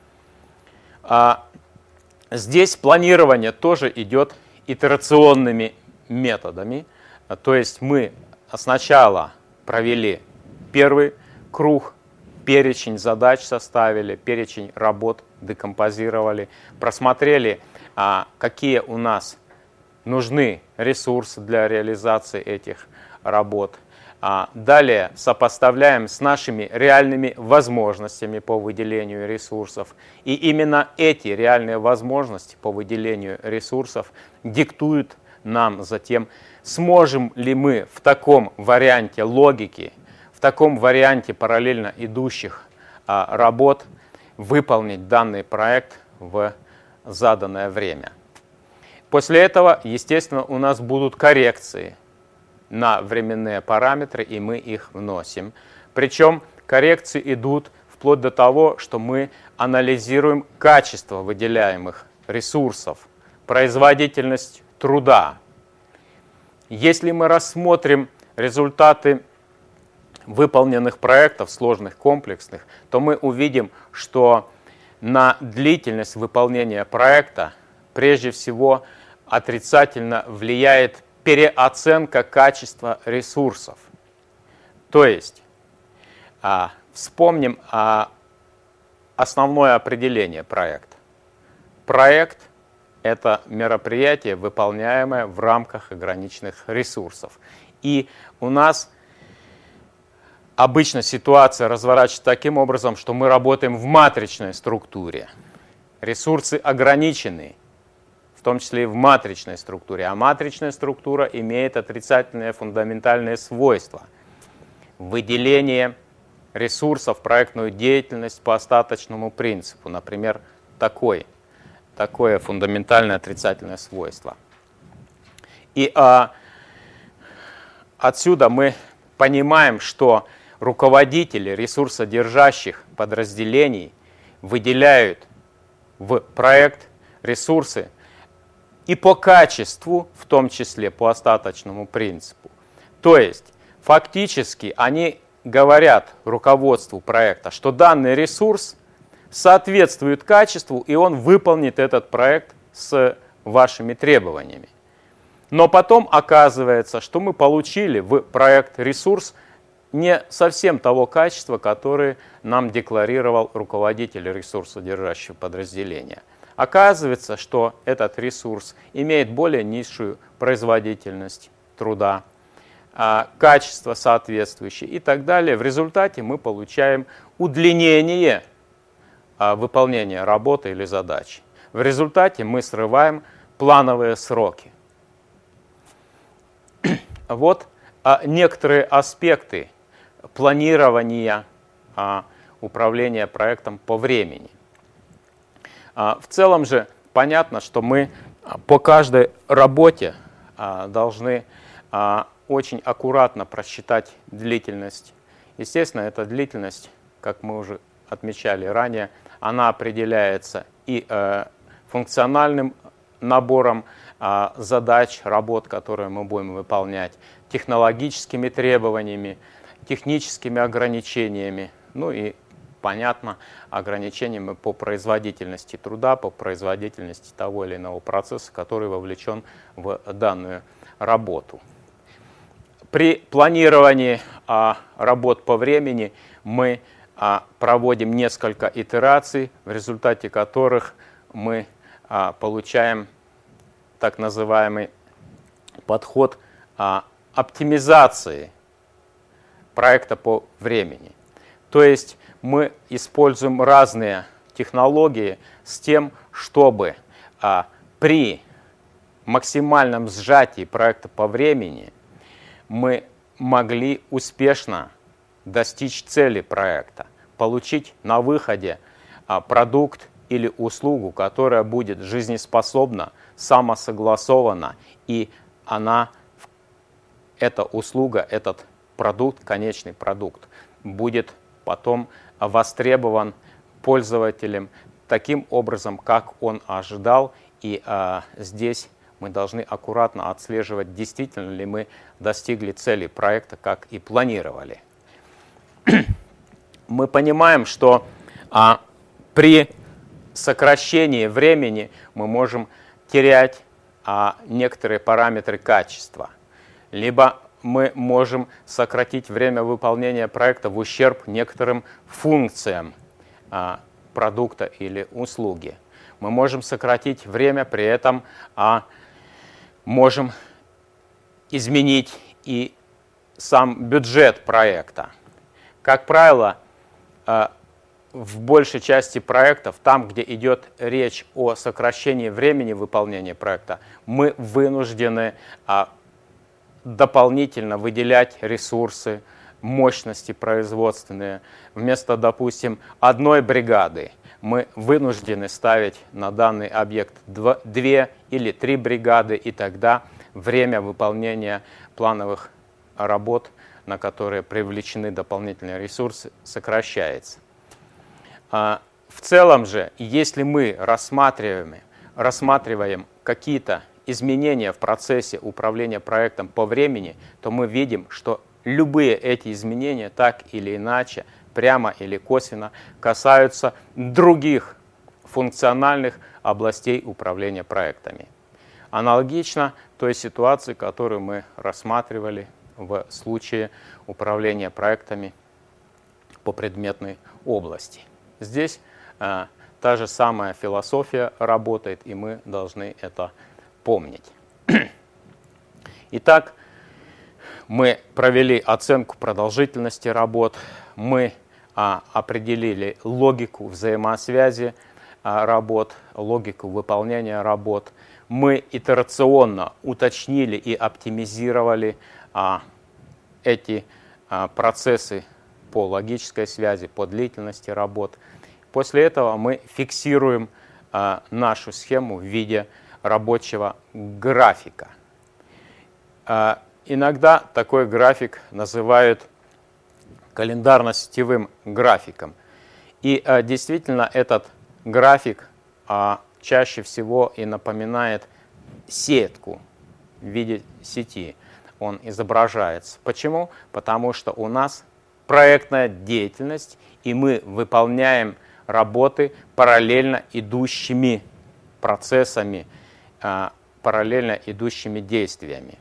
А здесь планирование тоже идет итерационными методами, то есть мы сначала провели первый круг, перечень задач составили, перечень работ декомпозировали, просмотрели, а, какие у нас нужны ресурсы для реализации этих работ. А, далее сопоставляем с нашими реальными возможностями по выделению ресурсов. И именно эти реальные возможности по выделению ресурсов диктуют нам затем, сможем ли мы в таком варианте логики, в таком варианте параллельно идущих а, работ выполнить данный проект в заданное время. После этого, естественно, у нас будут коррекции на временные параметры, и мы их вносим. Причем коррекции идут вплоть до того, что мы анализируем качество выделяемых ресурсов, производительность труда. Если мы рассмотрим результаты выполненных проектов, сложных, комплексных, то мы увидим, что на длительность выполнения проекта прежде всего отрицательно влияет переоценка качества ресурсов. То есть, а, вспомним а, основное определение проекта. Проект – это мероприятие, выполняемое в рамках ограниченных ресурсов. И у нас обычно ситуация разворачивается таким образом, что мы работаем в матричной структуре. Ресурсы ограничены, в том числе и в матричной структуре. А матричная структура имеет отрицательные фундаментальные свойства. Выделение ресурсов в проектную деятельность по остаточному принципу. Например, такой, такое фундаментальное отрицательное свойство. И а, отсюда мы понимаем, что руководители ресурсодержащих подразделений выделяют в проект ресурсы и по качеству, в том числе по остаточному принципу. То есть фактически они говорят руководству проекта, что данный ресурс соответствует качеству, и он выполнит этот проект с вашими требованиями. Но потом оказывается, что мы получили в проект ресурс не совсем того качества, которое нам декларировал руководитель ресурсодержащего подразделения. Оказывается, что этот ресурс имеет более низшую производительность труда, качество соответствующее и так далее. В результате мы получаем удлинение выполнения работы или задачи. В результате мы срываем плановые сроки. Вот некоторые аспекты планирования управления проектом по времени. В целом же понятно, что мы по каждой работе должны очень аккуратно просчитать длительность. Естественно, эта длительность, как мы уже отмечали ранее, она определяется и э, функциональным набором э, задач, работ, которые мы будем выполнять, технологическими требованиями, техническими ограничениями, ну и, понятно, ограничениями по производительности труда, по производительности того или иного процесса, который вовлечен в данную работу. При планировании а, работ по времени мы а, проводим несколько итераций, в результате которых мы а, получаем так называемый подход а, оптимизации проекта по времени. То есть мы используем разные технологии с тем, чтобы а, при максимальном сжатии проекта по времени мы могли успешно достичь цели проекта, получить на выходе продукт или услугу, которая будет жизнеспособна, самосогласована, и она, эта услуга, этот продукт, конечный продукт, будет потом востребован пользователем таким образом, как он ожидал, и а, здесь мы должны аккуратно отслеживать, действительно ли мы достигли цели проекта, как и планировали. Мы понимаем, что а, при сокращении времени мы можем терять а, некоторые параметры качества. Либо мы можем сократить время выполнения проекта в ущерб некоторым функциям а, продукта или услуги. Мы можем сократить время, при этом а, можем изменить и сам бюджет проекта. Как правило, в большей части проектов, там, где идет речь о сокращении времени выполнения проекта, мы вынуждены дополнительно выделять ресурсы, мощности производственные. Вместо, допустим, одной бригады мы вынуждены ставить на данный объект две или три бригады, и тогда время выполнения плановых работ, на которые привлечены дополнительные ресурсы, сокращается. В целом же, если мы рассматриваем, рассматриваем какие-то изменения в процессе управления проектом по времени, то мы видим, что любые эти изменения так или иначе, прямо или косвенно, касаются других функциональных областей управления проектами. аналогично той ситуации, которую мы рассматривали в случае управления проектами по предметной области. Здесь э, та же самая философия работает, и мы должны это помнить. Итак, мы провели оценку продолжительности работ, мы а, определили логику взаимосвязи а, работ, логику выполнения работ, мы итерационно уточнили и оптимизировали а, эти а, процессы по логической связи, по длительности работ. После этого мы фиксируем а, нашу схему в виде рабочего графика. А, иногда такой график называют календарно-сетевым графиком. И а, действительно этот график а, чаще всего и напоминает сетку в виде сети. Он изображается. Почему? Потому что у нас проектная деятельность, и мы выполняем работы параллельно идущими процессами, а, параллельно идущими действиями.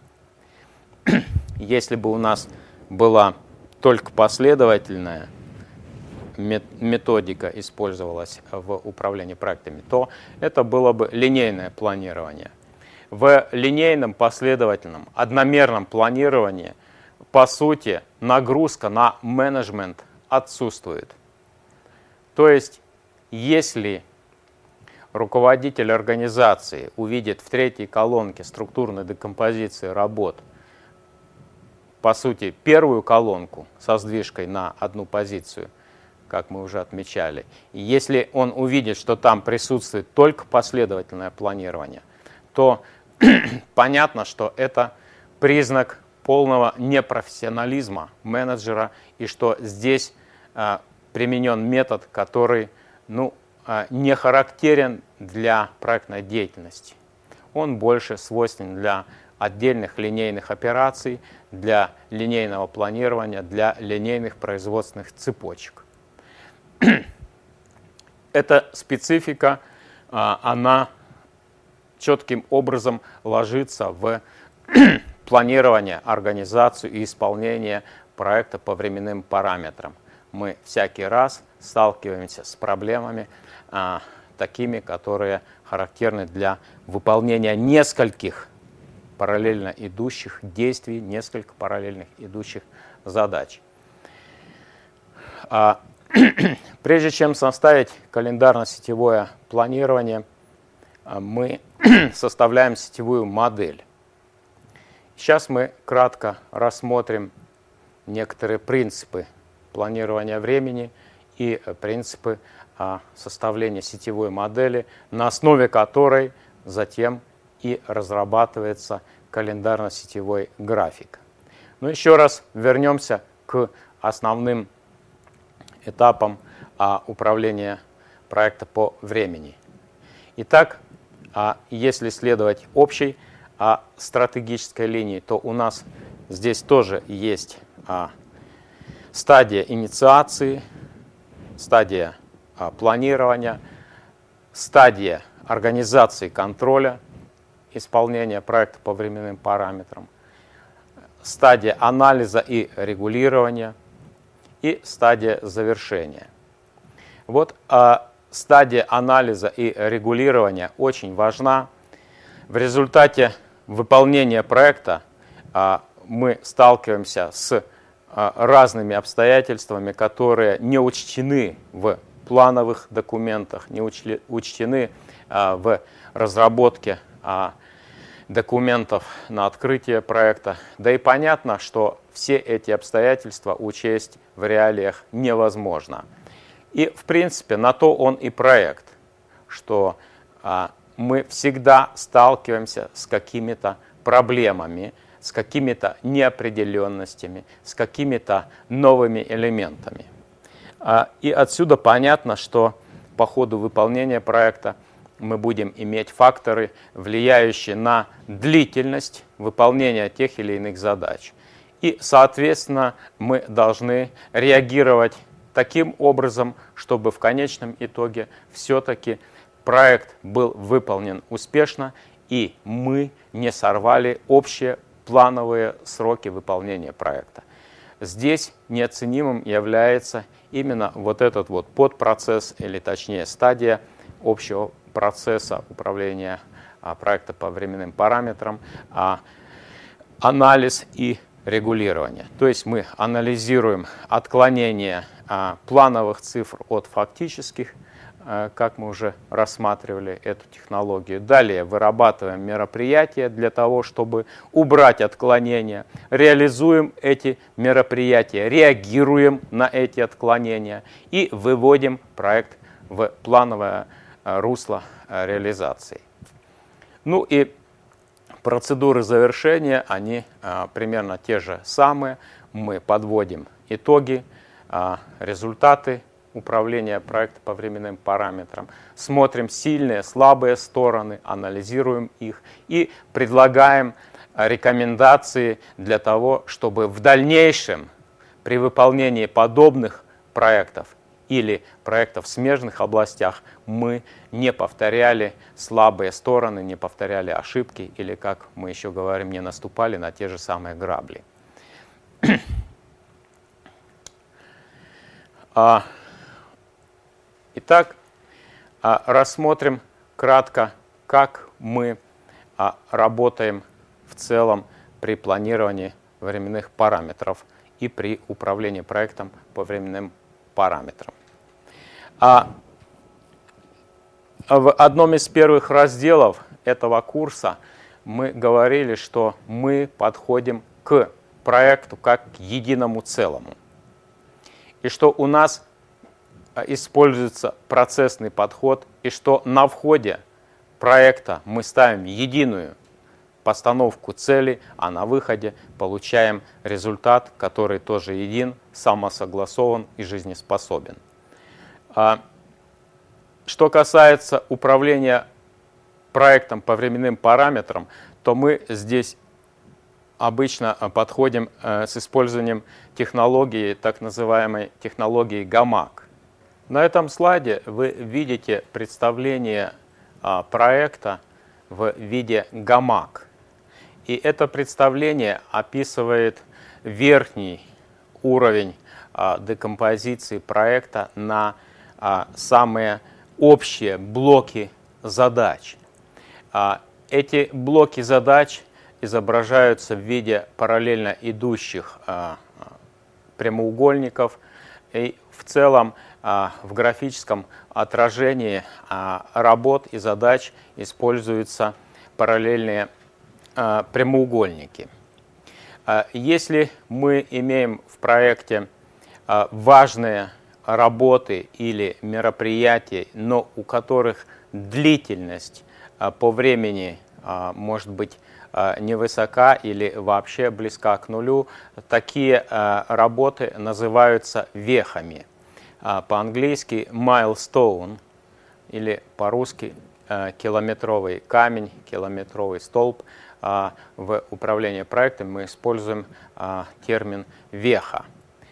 Если бы у нас была только последовательная методика использовалась в управлении проектами, то это было бы линейное планирование. В линейном, последовательном, одномерном планировании, по сути, нагрузка на менеджмент отсутствует. То есть, если руководитель организации увидит в третьей колонке структурной декомпозиции работ, по сути, первую колонку со сдвижкой на одну позицию, как мы уже отмечали, и если он увидит, что там присутствует только последовательное планирование, то понятно, что это признак полного непрофессионализма менеджера, и что здесь а, применен метод, который ну, а, не характерен для проектной деятельности. Он больше свойственен для отдельных линейных операций, для линейного планирования, для линейных производственных цепочек. Эта специфика, а, она четким образом ложится в планирование, организацию и исполнение проекта по временным параметрам. Мы всякий раз сталкиваемся с проблемами, а, такими, которые характерны для выполнения нескольких параллельно идущих действий, несколько параллельных идущих задач. А, прежде чем составить календарно-сетевое планирование, мы составляем сетевую модель. Сейчас мы кратко рассмотрим некоторые принципы планирования времени и принципы составления сетевой модели, на основе которой затем и разрабатывается календарно-сетевой график. Но еще раз вернемся к основным этапам управления проекта по времени. Итак, если следовать общей стратегической линии, то у нас здесь тоже есть стадия инициации, стадия планирования, стадия организации контроля, исполнения проекта по временным параметрам, стадия анализа и регулирования и стадия завершения. Вот а, стадия анализа и регулирования очень важна. В результате выполнения проекта а, мы сталкиваемся с а, разными обстоятельствами, которые не учтены в плановых документах, не учли, учтены а, в разработке а, документов на открытие проекта. Да и понятно, что все эти обстоятельства учесть в реалиях невозможно. И, в принципе, на то он и проект, что а, мы всегда сталкиваемся с какими-то проблемами, с какими-то неопределенностями, с какими-то новыми элементами. А, и отсюда понятно, что по ходу выполнения проекта мы будем иметь факторы, влияющие на длительность выполнения тех или иных задач. И, соответственно, мы должны реагировать таким образом, чтобы в конечном итоге все-таки проект был выполнен успешно и мы не сорвали общие плановые сроки выполнения проекта. Здесь неоценимым является именно вот этот вот подпроцесс, или точнее стадия общего процесса управления а, проекта по временным параметрам, а, анализ и регулирование. То есть мы анализируем отклонение а, плановых цифр от фактических, а, как мы уже рассматривали эту технологию. Далее вырабатываем мероприятия для того, чтобы убрать отклонения, реализуем эти мероприятия, реагируем на эти отклонения и выводим проект в плановое а, русло а, реализации. Ну и процедуры завершения, они а, примерно те же самые. Мы подводим итоги, а, результаты управления проекта по временным параметрам, смотрим сильные, слабые стороны, анализируем их и предлагаем рекомендации для того, чтобы в дальнейшем при выполнении подобных проектов или проектов в смежных областях мы не повторяли слабые стороны, не повторяли ошибки или, как мы еще говорим, не наступали на те же самые грабли. Итак, рассмотрим кратко, как мы работаем в целом при планировании временных параметров и при управлении проектом по временным параметрам. А в одном из первых разделов этого курса мы говорили, что мы подходим к проекту как к единому целому. И что у нас используется процессный подход, и что на входе проекта мы ставим единую постановку цели, а на выходе получаем результат, который тоже един, самосогласован и жизнеспособен. Что касается управления проектом по временным параметрам, то мы здесь обычно подходим с использованием технологии, так называемой технологии гамак. На этом слайде вы видите представление проекта в виде гамак. И это представление описывает верхний уровень декомпозиции проекта на самые общие блоки задач. Эти блоки задач изображаются в виде параллельно идущих прямоугольников. И в целом в графическом отражении работ и задач используются параллельные прямоугольники. Если мы имеем в проекте важные работы или мероприятия, но у которых длительность по времени может быть невысока или вообще близка к нулю, такие работы называются вехами. По-английски milestone или по-русски километровый камень, километровый столб. В управлении проектом мы используем термин веха.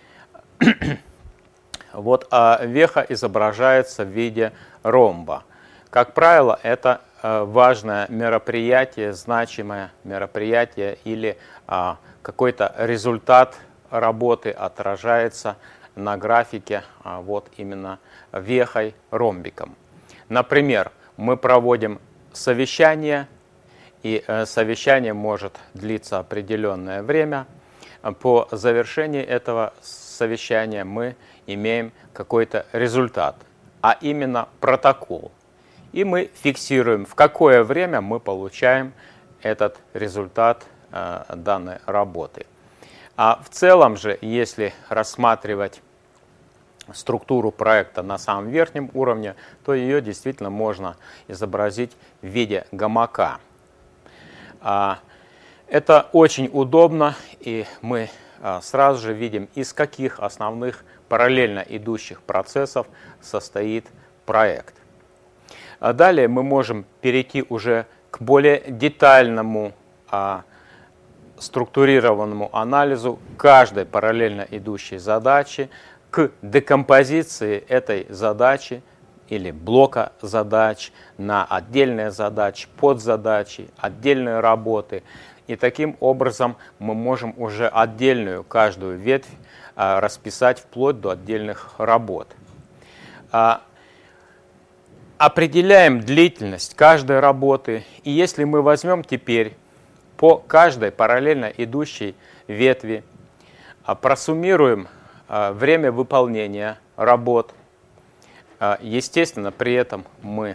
Вот веха изображается в виде ромба. Как правило, это важное мероприятие, значимое мероприятие или какой-то результат работы отражается на графике вот именно вехой, ромбиком. Например, мы проводим совещание, и совещание может длиться определенное время. По завершении этого совещания мы имеем какой-то результат, а именно протокол. И мы фиксируем, в какое время мы получаем этот результат э, данной работы. А в целом же, если рассматривать структуру проекта на самом верхнем уровне, то ее действительно можно изобразить в виде гамака. А, это очень удобно, и мы а, сразу же видим, из каких основных параллельно идущих процессов состоит проект. А далее мы можем перейти уже к более детальному а, структурированному анализу каждой параллельно идущей задачи, к декомпозиции этой задачи или блока задач на отдельные задачи, подзадачи, отдельные работы. И таким образом мы можем уже отдельную каждую ветвь а, расписать вплоть до отдельных работ. А, определяем длительность каждой работы. И если мы возьмем теперь по каждой параллельно идущей ветви, а, просуммируем а, время выполнения работ, а, естественно, при этом мы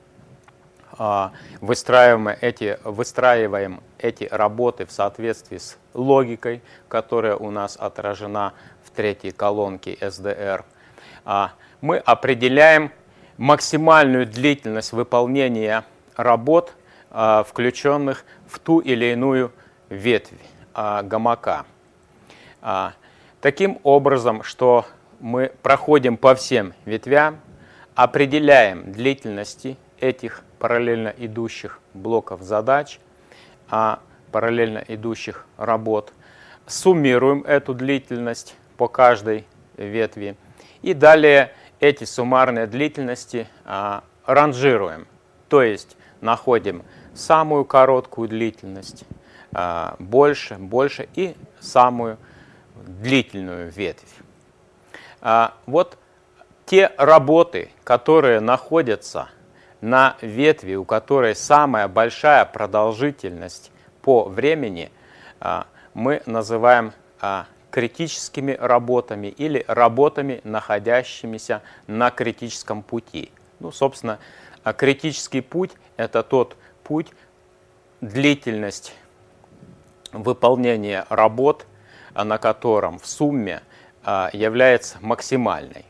Выстраиваем эти, выстраиваем эти работы в соответствии с логикой, которая у нас отражена в третьей колонке эс дэ эр. Мы определяем максимальную длительность выполнения работ, включенных в ту или иную ветвь гамака. Таким образом, что мы проходим по всем ветвям, определяем длительности этих параллельно идущих блоков задач, а параллельно идущих работ, суммируем эту длительность по каждой ветви и далее эти суммарные длительности а, ранжируем, то есть находим самую короткую длительность, а, больше, больше и самую длительную ветвь. А, вот те работы, которые находятся на ветви, у которой самая большая продолжительность по времени, мы называем критическими работами или работами, находящимися на критическом пути. Ну, собственно, критический путь – это тот путь, длительность выполнения работ, на котором в сумме является максимальной.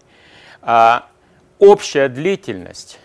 Общая длительность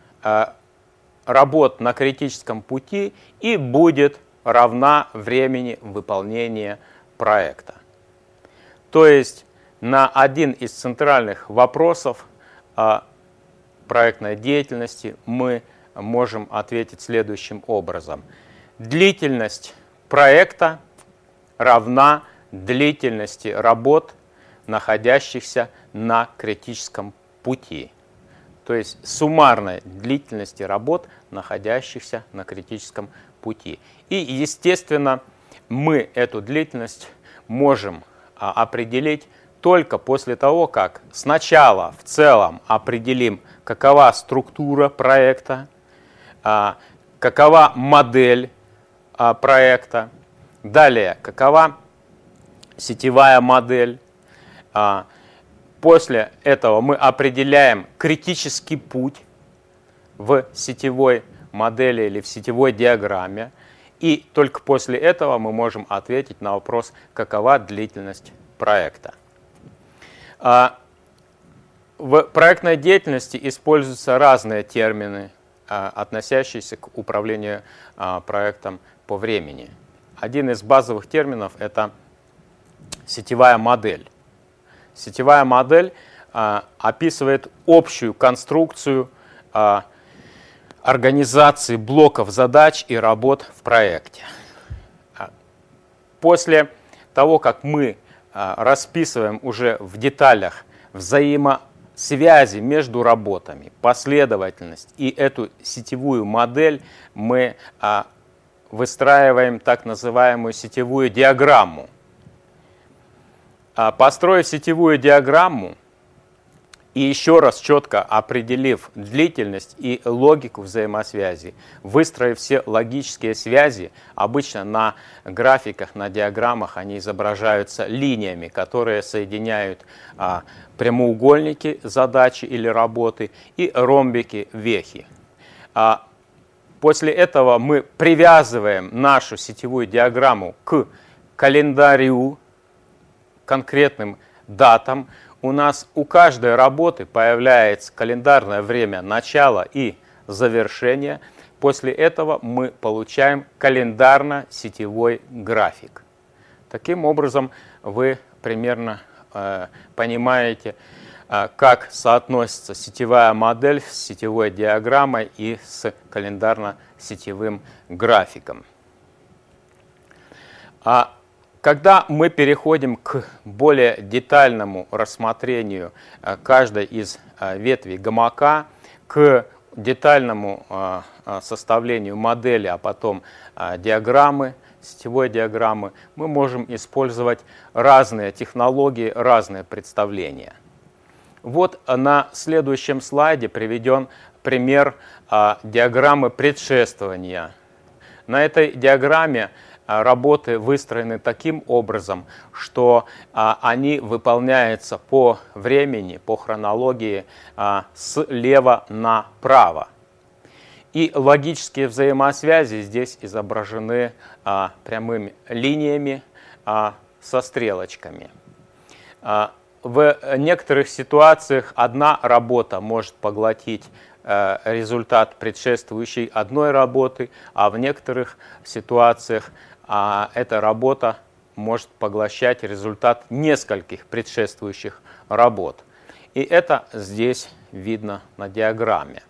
работ на критическом пути и будет равна времени выполнения проекта. То есть на один из центральных вопросов проектной деятельности мы можем ответить следующим образом. Длительность проекта равна длительности работ, находящихся на критическом пути. То есть суммарной длительности работ, находящихся на критическом пути. И, естественно, мы эту длительность можем а, определить только после того, как сначала в целом определим, какова структура проекта, а, какова модель а, проекта, далее, какова сетевая модель. А, После этого мы определяем критический путь в сетевой модели или в сетевой диаграмме. И только после этого мы можем ответить на вопрос, какова длительность проекта. В проектной деятельности используются разные термины, относящиеся к управлению проектом по времени. Один из базовых терминов – это сетевая модель. Сетевая модель а, описывает общую конструкцию а, организации блоков задач и работ в проекте. После того, как мы а, расписываем уже в деталях взаимосвязи между работами, последовательность и эту сетевую модель, мы а, выстраиваем так называемую сетевую диаграмму. Построив сетевую диаграмму и еще раз четко определив длительность и логику взаимосвязи, выстроив все логические связи, обычно на графиках, на диаграммах они изображаются линиями, которые соединяют а, прямоугольники задачи или работы и ромбики вехи. А, после этого мы привязываем нашу сетевую диаграмму к календарю, конкретным датам. У нас у каждой работы появляется календарное время начала и завершения. После этого мы получаем календарно-сетевой график. Таким образом, вы примерно э, понимаете, э, как соотносится сетевая модель с сетевой диаграммой и с календарно-сетевым графиком. А Когда мы переходим к более детальному рассмотрению каждой из ветвей гамака, к детальному составлению модели, а потом диаграммы, сетевой диаграммы, мы можем использовать разные технологии, разные представления. Вот на следующем слайде приведен пример диаграммы предшествования. На этой диаграмме работы выстроены таким образом, что а, они выполняются по времени, по хронологии а, слева направо. И логические взаимосвязи здесь изображены а, прямыми линиями а, со стрелочками. А, в некоторых ситуациях одна работа может поглотить а, результат предшествующей одной работы, а в некоторых ситуациях а эта работа может поглощать результат нескольких предшествующих работ. И это здесь видно на диаграмме.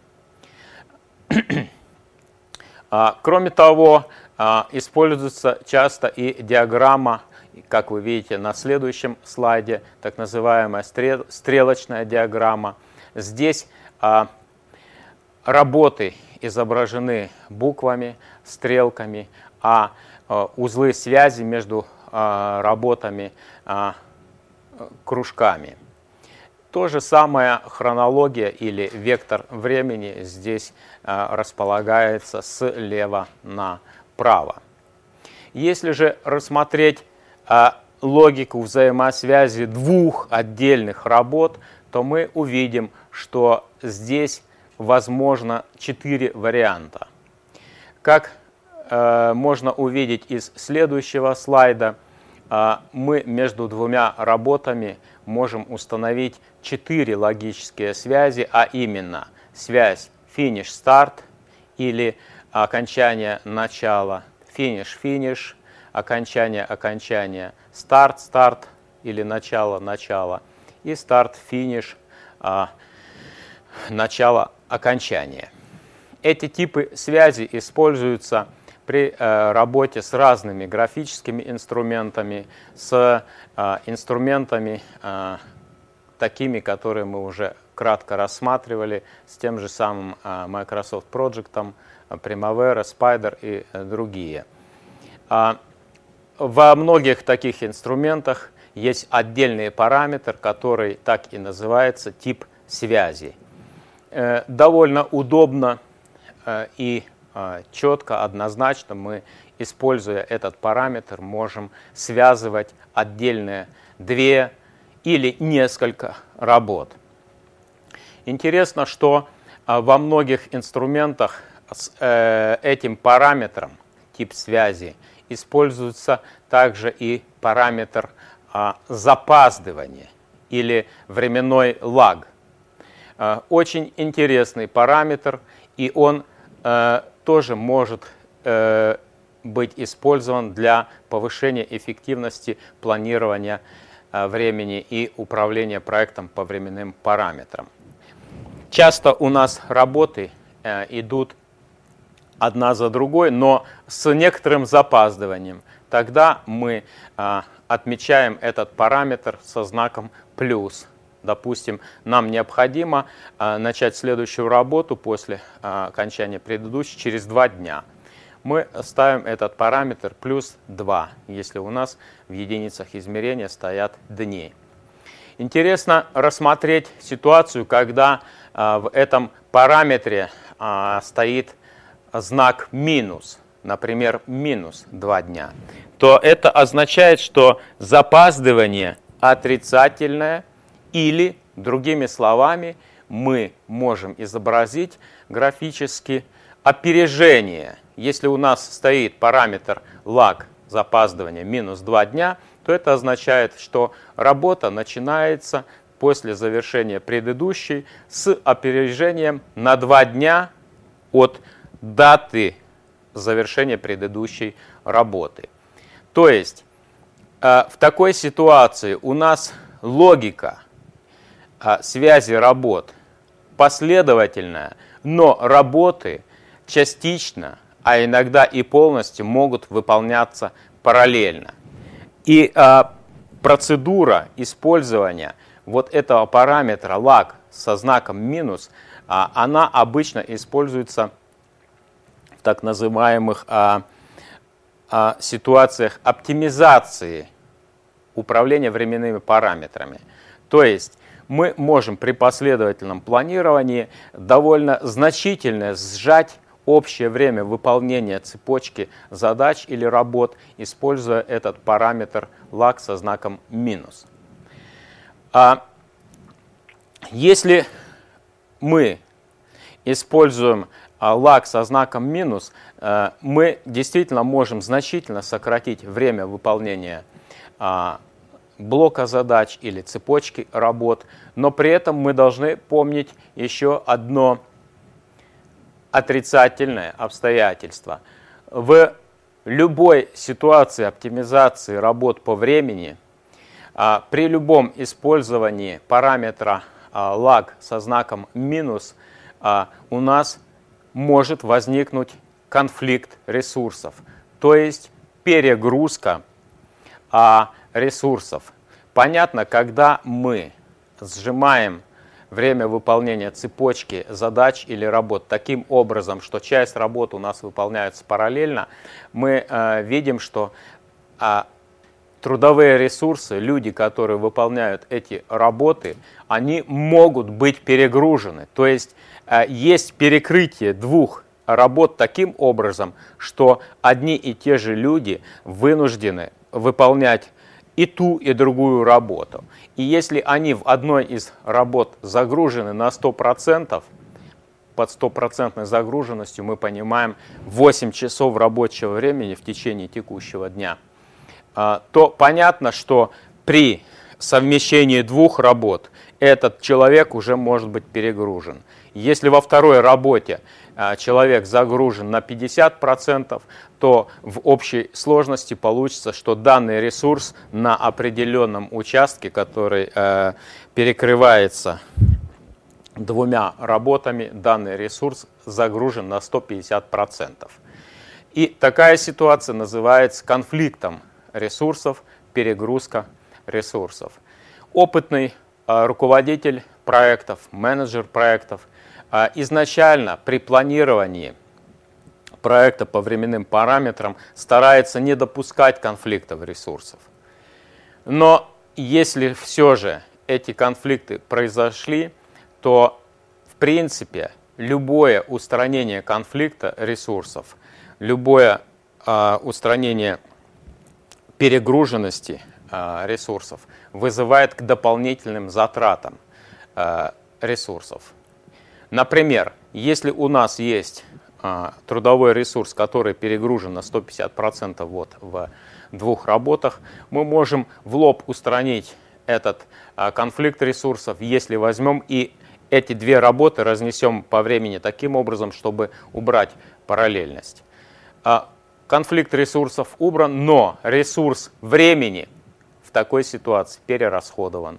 Кроме того, используется часто и диаграмма, как вы видите на следующем слайде, так называемая стрелочная диаграмма. Здесь работы изображены буквами, стрелками, а узлы связи между а, работами а, кружками. То же самое хронология или вектор времени здесь а, располагается слева направо. Если же рассмотреть а, логику взаимосвязи двух отдельных работ, то мы увидим, что здесь возможно четыре варианта. Как можно увидеть из следующего слайда, мы между двумя работами можем установить четыре логические связи, а именно связь финиш-старт или окончание начала, финиш-финиш, окончание-окончание, старт-старт или начало-начало и старт-финиш, начало-окончание. Эти типы связи используются при э, работе с разными графическими инструментами, с э, инструментами э, такими, которые мы уже кратко рассматривали, с тем же самым э, Microsoft Project, Primavera, Spider и э, другие. А, во многих таких инструментах есть отдельный параметр, который так и называется тип связи. Э, довольно удобно э, и четко, однозначно мы, используя этот параметр, можем связывать отдельные две или несколько работ. Интересно, что во многих инструментах с этим параметром, тип связи, используется также и параметр запаздывания или временной лаг. Очень интересный параметр, и он тоже может э, быть использован для повышения эффективности планирования э, времени и управления проектом по временным параметрам. Часто у нас работы э, идут одна за другой, но с некоторым запаздыванием. Тогда мы э, отмечаем этот параметр со знаком плюс. Допустим, нам необходимо а, начать следующую работу после а, окончания предыдущей через два дня. Мы ставим этот параметр плюс два, если у нас в единицах измерения стоят дни. Интересно рассмотреть ситуацию, когда а, в этом параметре а, стоит знак минус, например, минус два дня. То это означает, что запаздывание отрицательное. Или, другими словами, мы можем изобразить графически опережение. Если у нас стоит параметр лаг запаздывания минус два дня, то это означает, что работа начинается после завершения предыдущей с опережением на два дня от даты завершения предыдущей работы. То есть в такой ситуации у нас логика связи работ последовательная, но работы частично, а иногда и полностью могут выполняться параллельно. И а, процедура использования вот этого параметра lag со знаком минус, а, она обычно используется в так называемых а, а, ситуациях оптимизации управления временными параметрами. То есть мы можем при последовательном планировании довольно значительно сжать общее время выполнения цепочки задач или работ, используя этот параметр lag со знаком минус. А если мы используем lag со знаком минус, мы действительно можем значительно сократить время выполнения блока задач или цепочки работ, но при этом мы должны помнить еще одно отрицательное обстоятельство. В любой ситуации оптимизации работ по времени, при любом использовании параметра lag со знаком минус, у нас может возникнуть конфликт ресурсов, то есть перегрузка ресурсов. Понятно, когда мы сжимаем время выполнения цепочки задач или работ таким образом, что часть работ у нас выполняется параллельно, мы э, видим, что э, трудовые ресурсы, люди, которые выполняют эти работы, они могут быть перегружены. То есть э, есть перекрытие двух работ таким образом, что одни и те же люди вынуждены выполнять и ту, и другую работу. И если они в одной из работ загружены на сто процентов, под стопроцентной загруженностью мы понимаем восемь часов рабочего времени в течение текущего дня, то понятно, что при совмещении двух работ этот человек уже может быть перегружен. Если во второй работе человек загружен на пятьдесят процентов, то в общей сложности получится, что данный ресурс на определенном участке, который э, перекрывается двумя работами, данный ресурс загружен на сто пятьдесят процентов. И такая ситуация называется конфликтом ресурсов, перегрузка ресурсов. Опытный э, руководитель проектов, менеджер проектов э, изначально при планировании проекта по временным параметрам старается не допускать конфликтов ресурсов. Но если все же эти конфликты произошли, то в принципе любое устранение конфликта ресурсов, любое э, устранение перегруженности э, ресурсов вызывает к дополнительным затратам э, ресурсов. Например, если у нас есть трудовой ресурс, который перегружен на сто пятьдесят процентов вот в двух работах, мы можем в лоб устранить этот конфликт ресурсов, если возьмем и эти две работы разнесем по времени таким образом, чтобы убрать параллельность. Конфликт ресурсов убран, но ресурс времени в такой ситуации перерасходован.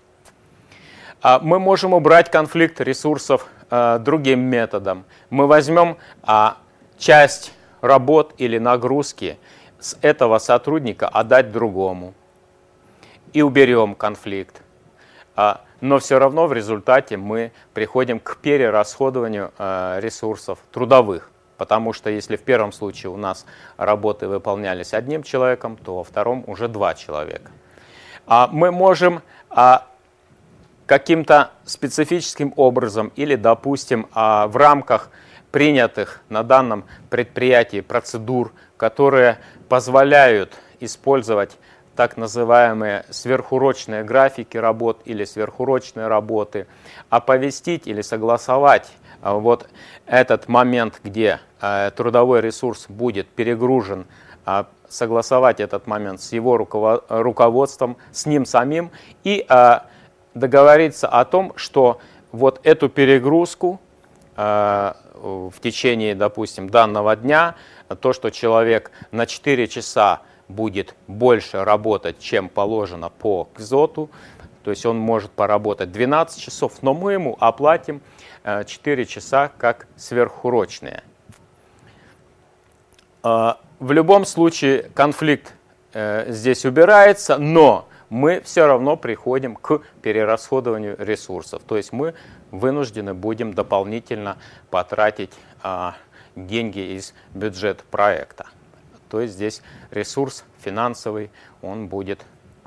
Мы можем убрать конфликт ресурсов другим методом. Мы возьмем а, часть работ или нагрузки с этого сотрудника отдать другому и уберем конфликт. А, но все равно в результате мы приходим к перерасходованию а, ресурсов трудовых. Потому что если в первом случае у нас работы выполнялись одним человеком, то во втором уже два человека. А, мы можем а, каким-то специфическим образом или, допустим, в рамках принятых на данном предприятии процедур, которые позволяют использовать так называемые сверхурочные графики работ или сверхурочные работы, оповестить или согласовать вот этот момент, где трудовой ресурс будет перегружен, согласовать этот момент с его руководством, с ним самим и договориться о том, что вот эту перегрузку э, в течение, допустим, данного дня, то, что человек на четыре часа будет больше работать, чем положено по КЗОТу, то есть он может поработать двенадцать часов, но мы ему оплатим э, четыре часа как сверхурочные. Э, в любом случае конфликт э, здесь убирается, но мы все равно приходим к перерасходованию ресурсов. То есть мы вынуждены будем дополнительно потратить а, деньги из бюджета проекта. То есть здесь ресурс финансовый, он будет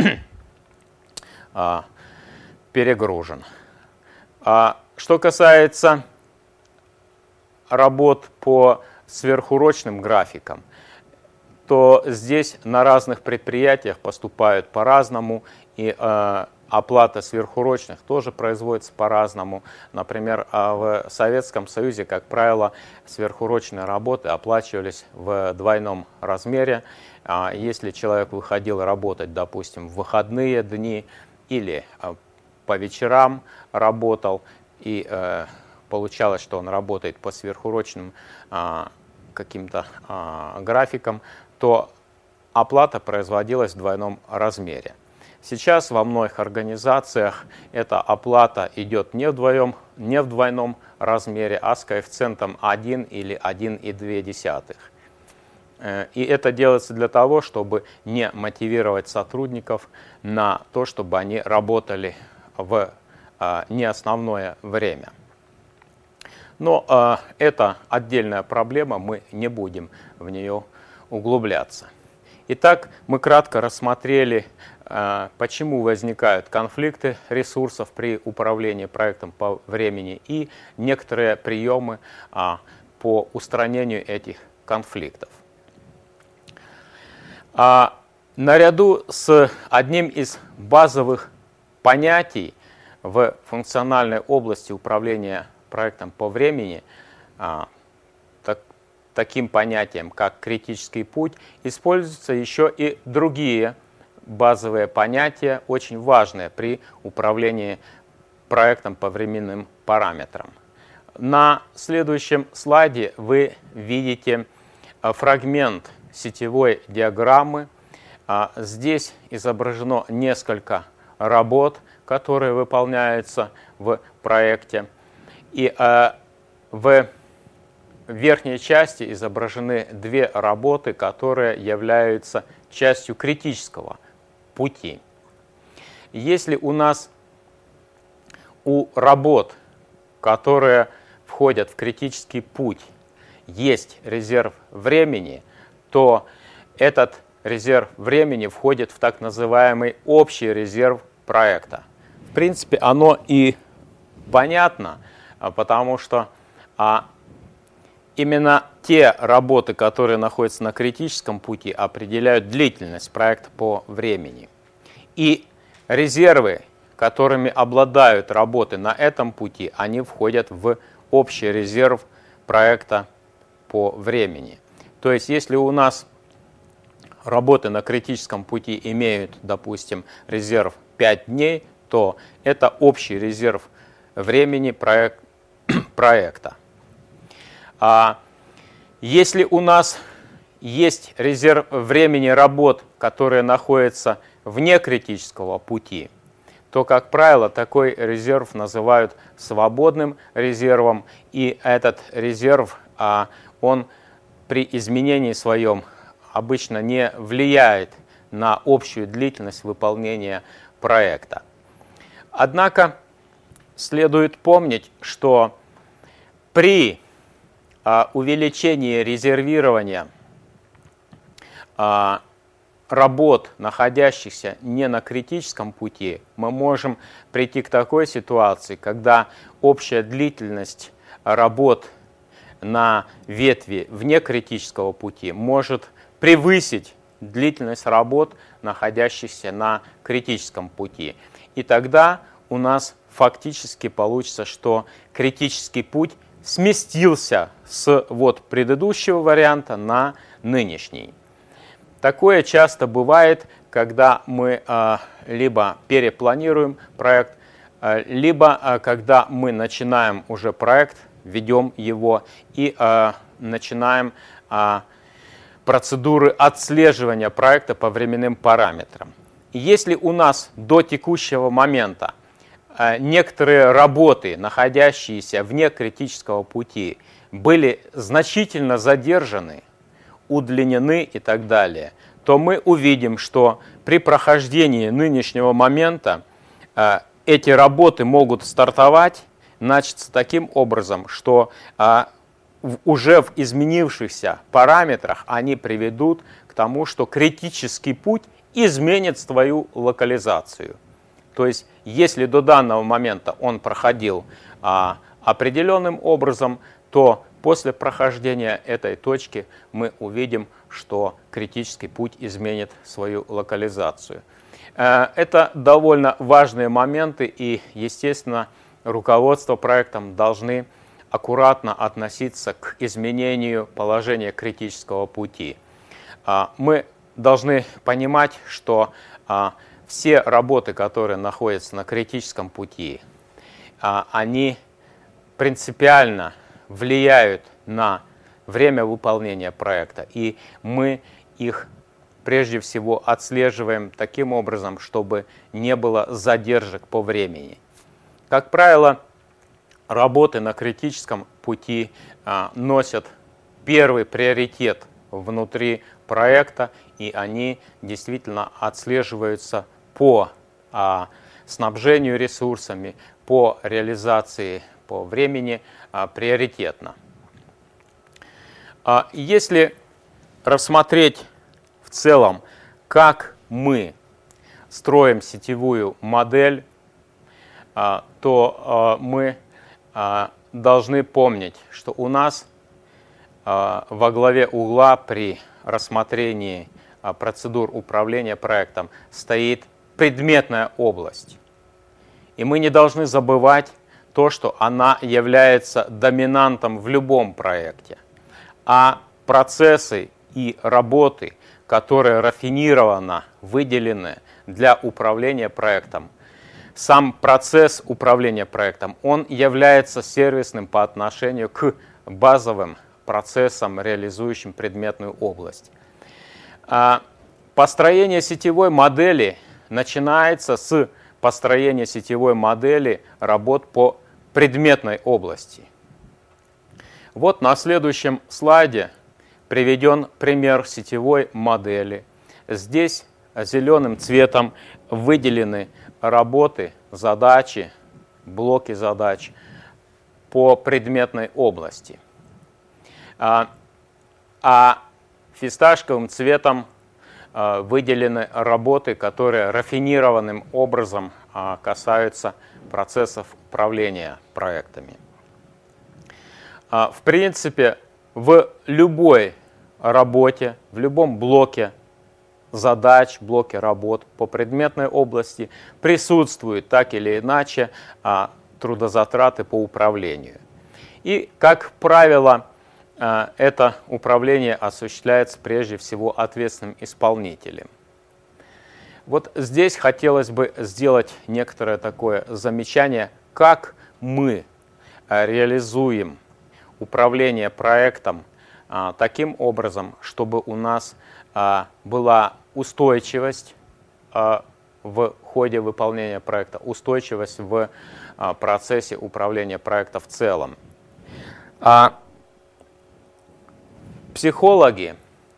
а, перегружен. А, что касается работ по сверхурочным графикам, то здесь на разных предприятиях поступают по-разному, и э, оплата сверхурочных тоже производится по-разному. Например, в Советском Союзе, как правило, сверхурочные работы оплачивались в двойном размере. Если человек выходил работать, допустим, в выходные дни или по вечерам работал, и э, получалось, что он работает по сверхурочным э, каким-то э, графикам, то оплата производилась в двойном размере. Сейчас во многих организациях эта оплата идет не в, двоем, не в двойном размере, а с коэффициентом один или один и две десятых. И это делается для того, чтобы не мотивировать сотрудников на то, чтобы они работали в не основное время. Но э, это отдельная проблема, мы не будем в нее углубляться. Итак, мы кратко рассмотрели, э, почему возникают конфликты ресурсов при управлении проектом по времени и некоторые приемы э, по устранению этих конфликтов. А, наряду с одним из базовых понятий в функциональной области управления проектом по времени, а, так, таким понятием, как критический путь, используются еще и другие базовые понятия, очень важные при управлении проектом по временным параметрам. На следующем слайде вы видите фрагмент сетевой диаграммы. Здесь изображено несколько работ, которые выполняются в проекте. И э, в верхней части изображены две работы, которые являются частью критического пути. Если у нас у работ, которые входят в критический путь, есть резерв времени, то этот резерв времени входит в так называемый общий резерв проекта. В принципе, оно и понятно, потому что а, именно те работы, которые находятся на критическом пути, определяют длительность проекта по времени. И резервы, которыми обладают работы на этом пути, они входят в общий резерв проекта по времени. То есть, если у нас работы на критическом пути имеют, допустим, резерв пять дней, то это общий резерв времени проект, проекта. А если у нас есть резерв времени работ, которые находятся вне критического пути, то, как правило, такой резерв называют свободным резервом, и этот резерв, а, он при изменении своем обычно не влияет на общую длительность выполнения проекта. Однако следует помнить, что при а, увеличении резервирования а, работ, находящихся не на критическом пути, мы можем прийти к такой ситуации, когда общая длительность работ на ветви вне критического пути может превысить длительность работ, находящихся на критическом пути. И тогда у нас фактически получится, что критический путь сместился с вот предыдущего варианта на нынешний. Такое часто бывает, когда мы э, либо перепланируем проект, э, либо э, когда мы начинаем уже проект, ведем его и э, начинаем э, процедуры отслеживания проекта по временным параметрам. И если у нас до текущего момента э, некоторые работы, находящиеся вне критического пути, были значительно задержаны, удлинены и так далее, то мы увидим, что при прохождении нынешнего момента э, эти работы могут стартовать, начаться таким образом, что э, в, уже в изменившихся параметрах они приведут к тому, что критический путь изменит свою локализацию. То есть, если до данного момента он проходил а, определенным образом, то после прохождения этой точки мы увидим, что критический путь изменит свою локализацию. А, это довольно важные моменты, и, естественно, руководство проектом должны аккуратно относиться к изменению положения критического пути. А, мы должны понимать, что а, все работы, которые находятся на критическом пути, а, они принципиально влияют на время выполнения проекта. И мы их прежде всего отслеживаем таким образом, чтобы не было задержек по времени. Как правило, работы на критическом пути а, носят первый приоритет внутри проекта, и они действительно отслеживаются по а, снабжению ресурсами, по реализации, по времени а, приоритетно. А, если рассмотреть в целом, как мы строим сетевую модель, а, то а, мы а, должны помнить, что у нас а, во главе угла при рассмотрении а, процедур управления проектом стоит предметная область. И мы не должны забывать то, что она является доминантом в любом проекте. А процессы и работы, которые рафинированно выделены для управления проектом, сам процесс управления проектом, он является сервисным по отношению к базовым процессам, реализующим предметную область. Построение сетевой модели начинается с построения сетевой модели работ по предметной области. Вот на следующем слайде приведен пример сетевой модели. Здесь зеленым цветом выделены работы, задачи, блоки задач по предметной области. А, а фисташковым цветом а, выделены работы, которые рафинированным образом а, касаются процессов управления проектами. А, в принципе, в любой работе, в любом блоке задач, блоке работ по предметной области присутствуют так или иначе а, трудозатраты по управлению. И, как правило, а, это управление осуществляется прежде всего ответственным исполнителем. Вот здесь хотелось бы сделать некоторое такое замечание, как мы а, реализуем управление проектом а, таким образом, чтобы у нас а, была устойчивость а, в ходе выполнения проекта, устойчивость в а, процессе управления проекта в целом. А, психологи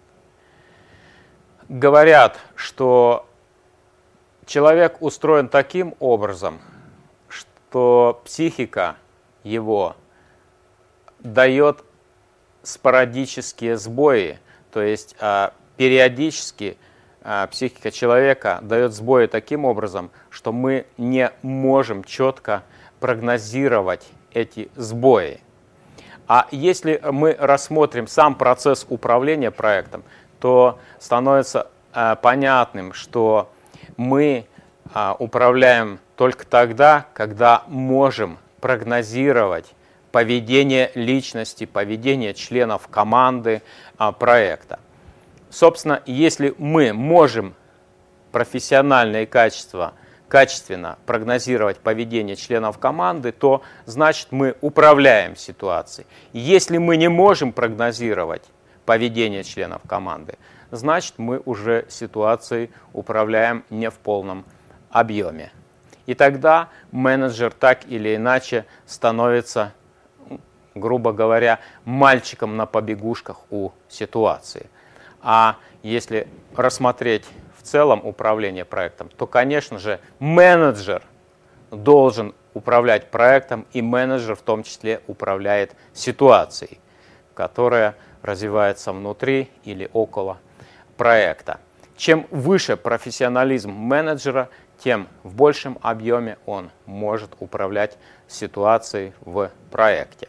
говорят, что человек устроен таким образом, что психика его дает спорадические сбои, то есть а, периодически а, психика человека дает сбои таким образом, что мы не можем четко прогнозировать эти сбои. А если мы рассмотрим сам процесс управления проектом, то становится а, понятным, что мы а, управляем только тогда, когда можем прогнозировать поведение личности, поведение членов команды а, проекта. Собственно, если мы можем профессиональные качества качественно прогнозировать поведение членов команды, то значит мы управляем ситуацией. Если мы не можем прогнозировать поведение членов команды, значит мы уже ситуацией управляем не в полном объеме. И тогда менеджер так или иначе становится, грубо говоря, мальчиком на побегушках у ситуации. А если рассмотреть в целом управление проектом, то, конечно же, менеджер должен управлять проектом, и менеджер в том числе управляет ситуацией, которая развивается внутри или около проекта. Чем выше профессионализм менеджера, тем в большем объеме он может управлять ситуацией в проекте.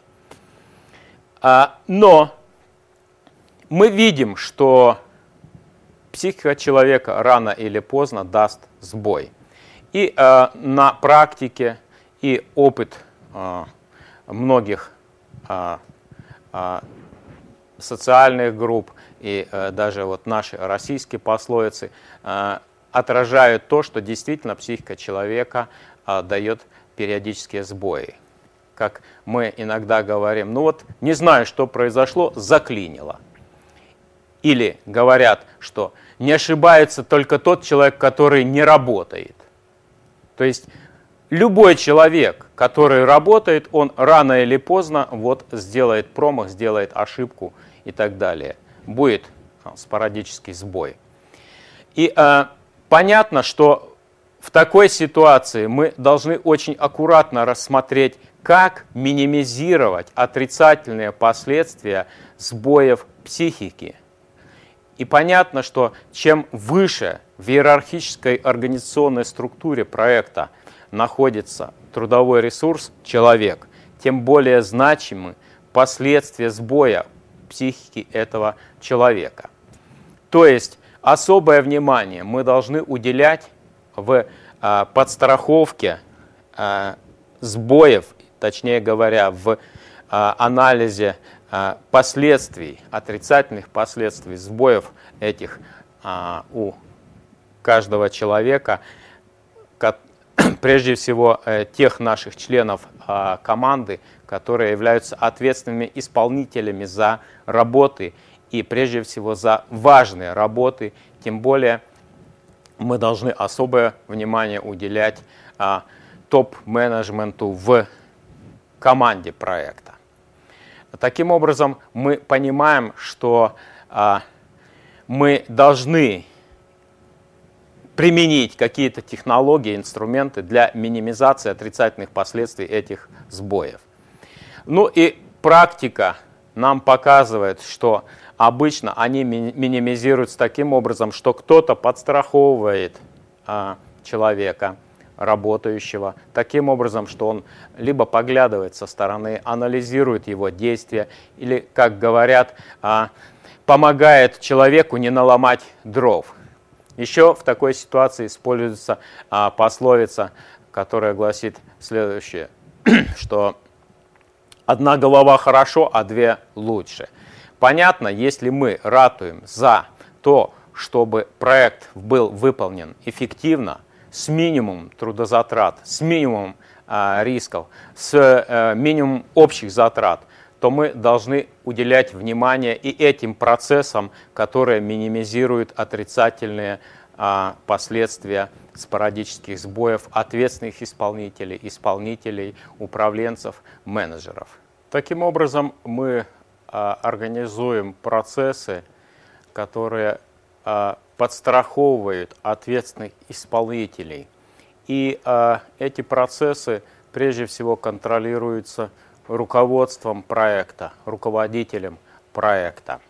Но мы видим, что психика человека рано или поздно даст сбой. И на практике, и опыт многих социальных групп, и даже вот наши российские пословицы отражают то, что действительно психика человека дает периодические сбои. Как мы иногда говорим, ну вот не знаю, что произошло, заклинило. Или говорят, что не ошибается только тот человек, который не работает. То есть любой человек, который работает, он рано или поздно вот сделает промах, сделает ошибку и так далее. Будет спорадический сбой. И э, понятно, что в такой ситуации мы должны очень аккуратно рассмотреть, как минимизировать отрицательные последствия сбоев психики. И понятно, что чем выше в иерархической организационной структуре проекта находится трудовой ресурс, человек, тем более значимы последствия сбоя психики этого человека. То есть особое внимание мы должны уделять в а, подстраховке а, сбоев, точнее говоря, в а, анализе а, последствий, отрицательных последствий сбоев этих а, у каждого человека, ко- прежде всего э, тех наших членов а, команды, которые являются ответственными исполнителями за работы и прежде всего за важные работы, тем более мы должны особое внимание уделять а, топ-менеджменту в команде проекта. Таким образом, мы понимаем, что а, мы должны применить какие-то технологии, инструменты для минимизации отрицательных последствий этих сбоев. Ну и практика нам показывает, что обычно они минимизируются таким образом, что кто-то подстраховывает а, человека, работающего, таким образом, что он либо поглядывает со стороны, анализирует его действия, или, как говорят, а, помогает человеку не наломать дров. Еще в такой ситуации используется а, пословица, которая гласит следующее, что одна голова хорошо, а две лучше. Понятно, если мы ратуем за то, чтобы проект был выполнен эффективно, с минимумом трудозатрат, с минимумом а, рисков, с а, минимумом общих затрат, то мы должны уделять внимание и этим процессам, которые минимизируют отрицательные а, последствия спорадических сбоев ответственных исполнителей, исполнителей, управленцев, менеджеров. Таким образом, мы а, организуем процессы, которые а, подстраховывают ответственных исполнителей. И а, эти процессы прежде всего контролируются руководством проекта, руководителем проекта.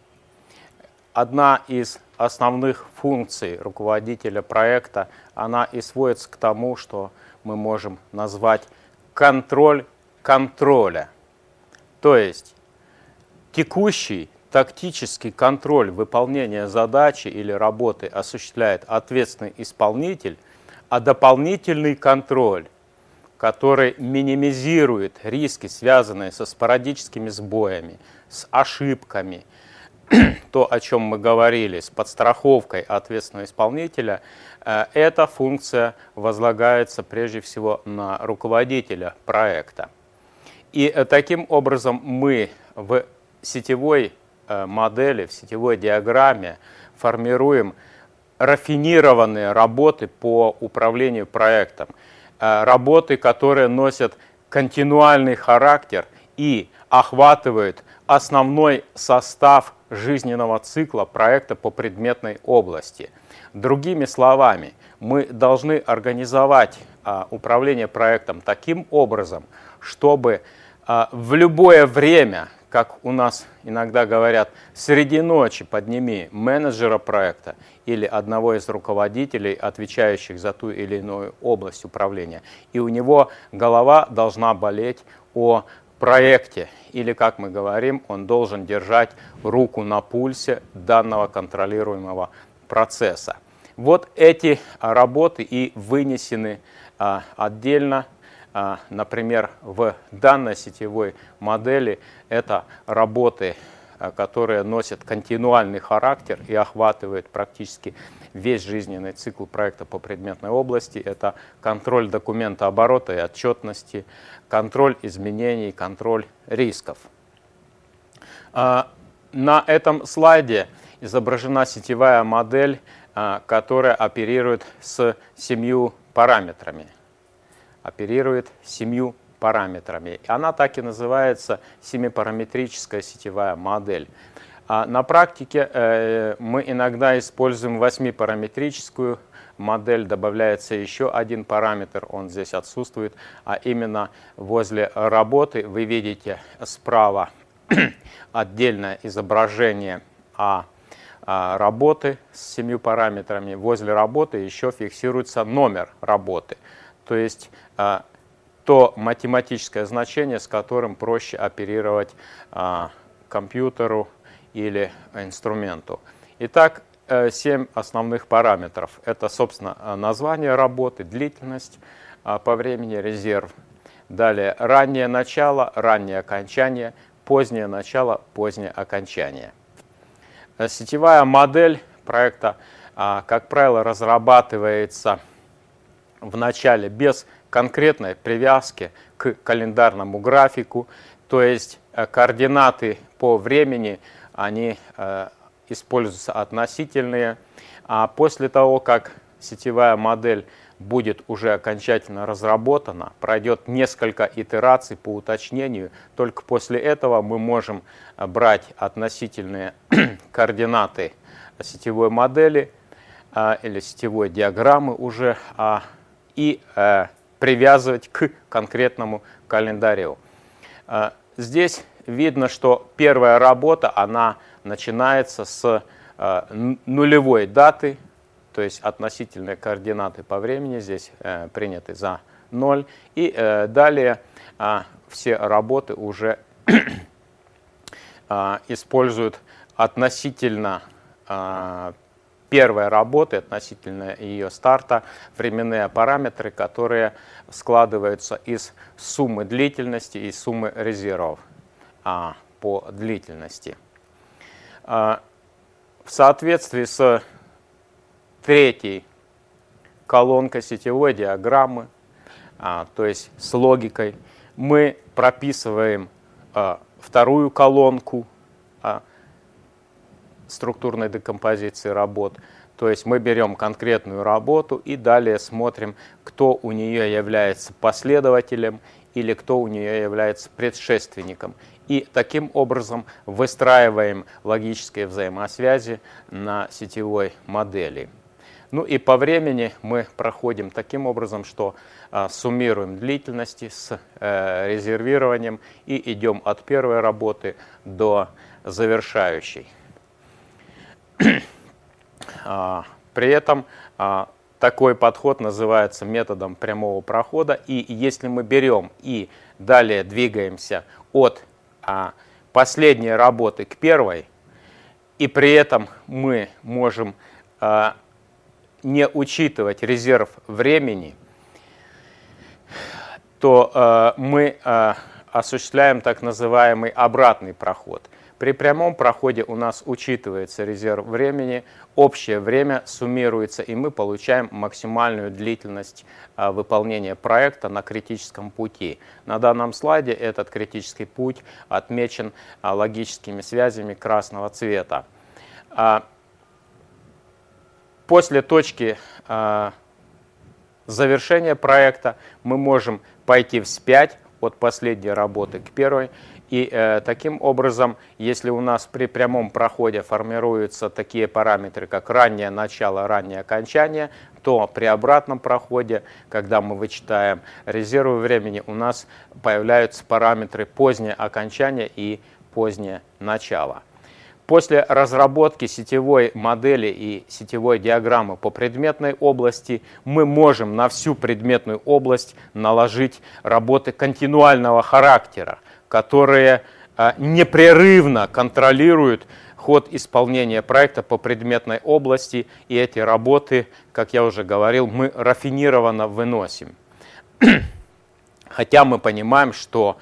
Одна из основных функций руководителя проекта, она и сводится к тому, что мы можем назвать контроль контроля. То есть текущий тактический контроль выполнения задачи или работы осуществляет ответственный исполнитель, а дополнительный контроль, который минимизирует риски, связанные со спорадическими сбоями, с ошибками, то, о чем мы говорили, с подстраховкой ответственного исполнителя, эта функция возлагается прежде всего на руководителя проекта. И таким образом мы в сетевой модели, в сетевой диаграмме формируем рафинированные работы по управлению проектом. Работы, которые носят континуальный характер и охватывают основной состав жизненного цикла проекта по предметной области. Другими словами, мы должны организовать а, управление проектом таким образом, чтобы а, в любое время, как у нас иногда говорят, среди ночи подними менеджера проекта или одного из руководителей, отвечающих за ту или иную область управления, и у него голова должна болеть о проекте, или, как мы говорим, он должен держать руку на пульсе данного контролируемого процесса. Вот эти работы и вынесены а, отдельно. А, например, в данной сетевой модели это работы, а, которые носят континуальный характер и охватывают практически весь жизненный цикл проекта по предметной области. Это контроль документооборота и отчетности, контроль изменений, контроль рисков. А, на этом слайде изображена сетевая модель, а, которая оперирует с семью параметрами. Оперирует семью параметрами. Она так и называется семипараметрическая сетевая модель. А на практике э, мы иногда используем восьмипараметрическую модель, добавляется еще один параметр, он здесь отсутствует, а именно возле работы вы видите справа отдельное изображение а, а, работы с семью параметрами. Возле работы еще фиксируется номер работы, то есть а, то математическое значение, с которым проще оперировать а, компьютеру или инструменту. Итак, семь основных параметров. Это, собственно, название работы, длительность по времени, резерв. Далее, раннее начало, раннее окончание, позднее начало, позднее окончание. Сетевая модель проекта, как правило, разрабатывается в начале без конкретной привязки к календарному графику, то есть координаты по времени, они э, используются относительные, а после того, как сетевая модель будет уже окончательно разработана, пройдет несколько итераций по уточнению, только после этого мы можем брать относительные координаты сетевой модели э, или сетевой диаграммы уже э, и э, привязывать к конкретному календарю. Э, здесь видно, что первая работа, она начинается с э, нулевой даты, то есть относительные координаты по времени здесь э, приняты за ноль. И э, далее э, все работы уже э, используют относительно э, первой работы, относительно ее старта, временные параметры, которые складываются из суммы длительности и суммы резервов по длительности. В соответствии с третьей колонкой сетевой диаграммы, то есть с логикой, мы прописываем вторую колонку структурной декомпозиции работ. То есть мы берем конкретную работу и далее смотрим, кто у нее является последователем или кто у нее является предшественником. И таким образом выстраиваем логические взаимосвязи на сетевой модели. Ну и по времени мы проходим таким образом, что а, суммируем длительности с э, резервированием и идем от первой работы до завершающей. а, при этом а, такой подход называется методом прямого прохода. И если мы берем и далее двигаемся от а, последней работы к первой, и при этом мы можем а, не учитывать резерв времени, то э, мы э, осуществляем так называемый обратный проход. При прямом проходе у нас учитывается резерв времени, общее время суммируется, и мы получаем максимальную длительность э, выполнения проекта на критическом пути. На данном слайде этот критический путь отмечен э, логическими связями красного цвета. Э, После точки э, завершения проекта мы можем пойти вспять от последней работы к первой И э, таким образом, если у нас при прямом проходе формируются такие параметры, как раннее начало, раннее окончание, то при обратном проходе, когда мы вычитаем резервы времени, у нас появляются параметры позднее окончание и позднее начало. После разработки сетевой модели и сетевой диаграммы по предметной области мы можем на всю предметную область наложить работы континуального характера, которые непрерывно контролируют ход исполнения проекта по предметной области, и эти работы, как я уже говорил, мы рафинированно выносим. Хотя мы понимаем, что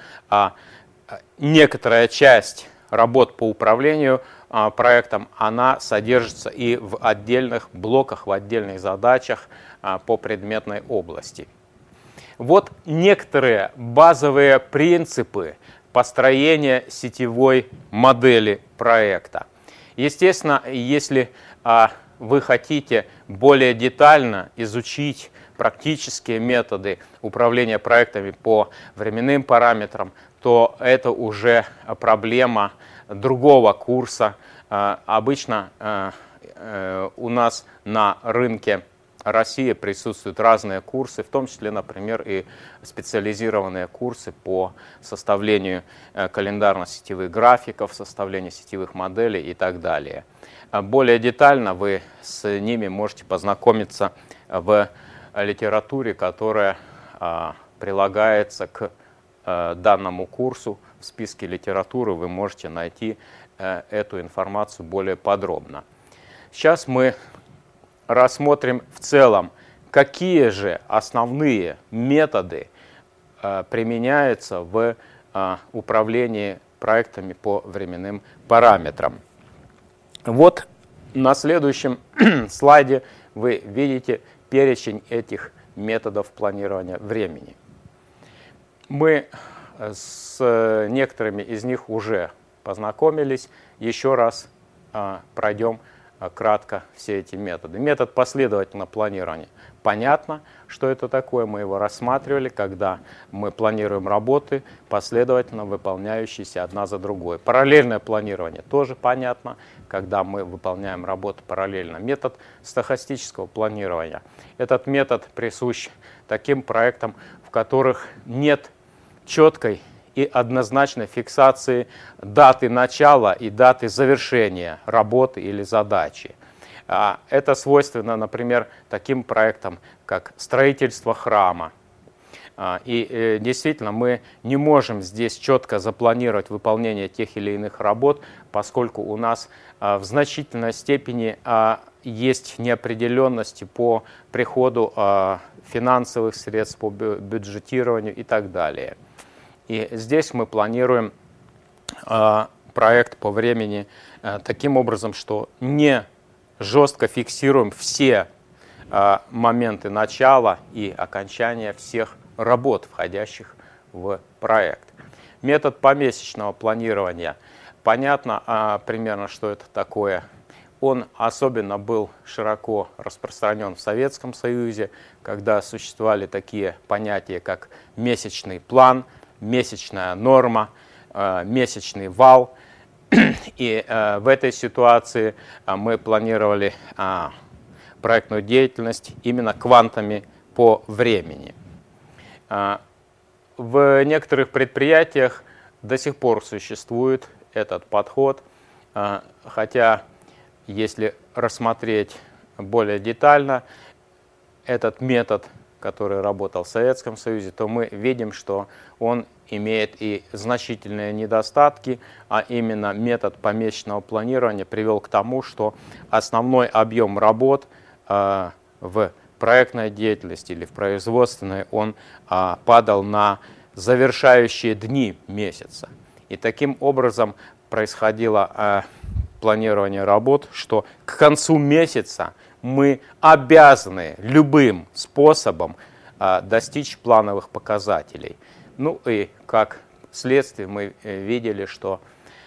некоторая часть работ по управлению проектом, она содержится и в отдельных блоках, в отдельных задачах по предметной области. Вот некоторые базовые принципы построения сетевой модели проекта. Естественно, если вы хотите более детально изучить практические методы управления проектами по временным параметрам, то это уже проблема другого курса. Обычно у нас на рынке России присутствуют разные курсы, в том числе, например, и специализированные курсы по составлению календарно-сетевых графиков, составлению сетевых моделей и так далее. Более детально вы с ними можете познакомиться в литературе, которая прилагается к данному курсу. В списке литературы вы можете найти эту информацию более подробно. Сейчас мы рассмотрим в целом, какие же основные методы применяются в управлении проектами по временным параметрам. Вот на следующем слайде вы видите перечень этих методов планирования времени. Мы с некоторыми из них уже познакомились. Еще раз пройдем кратко все эти методы. Метод последовательного планирования. Понятно, что это такое. Мы его рассматривали, когда мы планируем работы, последовательно выполняющиеся одна за другой. Параллельное планирование тоже понятно, когда мы выполняем работу параллельно. Метод стохастического планирования. Этот метод присущ таким проектам, в которых нет четкой и однозначной фиксации даты начала и даты завершения работы или задачи. Это свойственно, например, таким проектам, как строительство храма. И действительно, мы не можем здесь четко запланировать выполнение тех или иных работ, поскольку у нас в значительной степени есть неопределенности по приходу финансовых средств, по бюджетированию и так далее. И здесь мы планируем э, проект по времени э, таким образом, что не жестко фиксируем все э, моменты начала и окончания всех работ, входящих в проект. Метод помесячного планирования. Понятно э, примерно, что это такое. Он особенно был широко распространен в Советском Союзе, когда существовали такие понятия, как месячный план, месячная норма, э, месячный вал. И э, в этой ситуации э, мы планировали э, проектную деятельность именно квантами по времени. Э, в некоторых предприятиях до сих пор существует этот подход, э, хотя если рассмотреть более детально этот метод, который работал в Советском Союзе, то мы видим, что он имеет и значительные недостатки, а именно метод помесячного планирования привел к тому, что основной объем работ э, в проектной деятельности или в производственной, он э, падал на завершающие дни месяца. И таким образом происходило э, планирование работ, что к концу месяца мы обязаны любым способом а, достичь плановых показателей. Ну и как следствие мы видели, что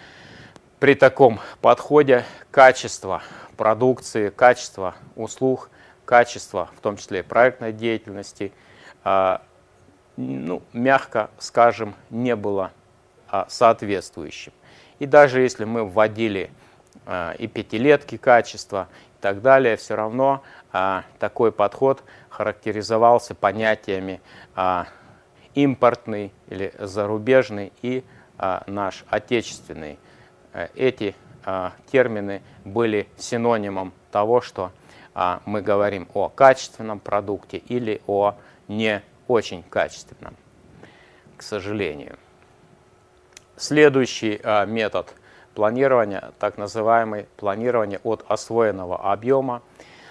при таком подходе качество продукции, качество услуг, качество, в том числе и проектной деятельности, а, ну, мягко скажем, не было соответствующим. И даже если мы вводили и пятилетки качества и так далее, все равно такой подход характеризовался понятиями импортный или зарубежный и наш отечественный. Эти термины были синонимом того, что мы говорим о качественном продукте или о не очень качественном, к сожалению. Следующий метод планирования, так называемый планирование от освоенного объема.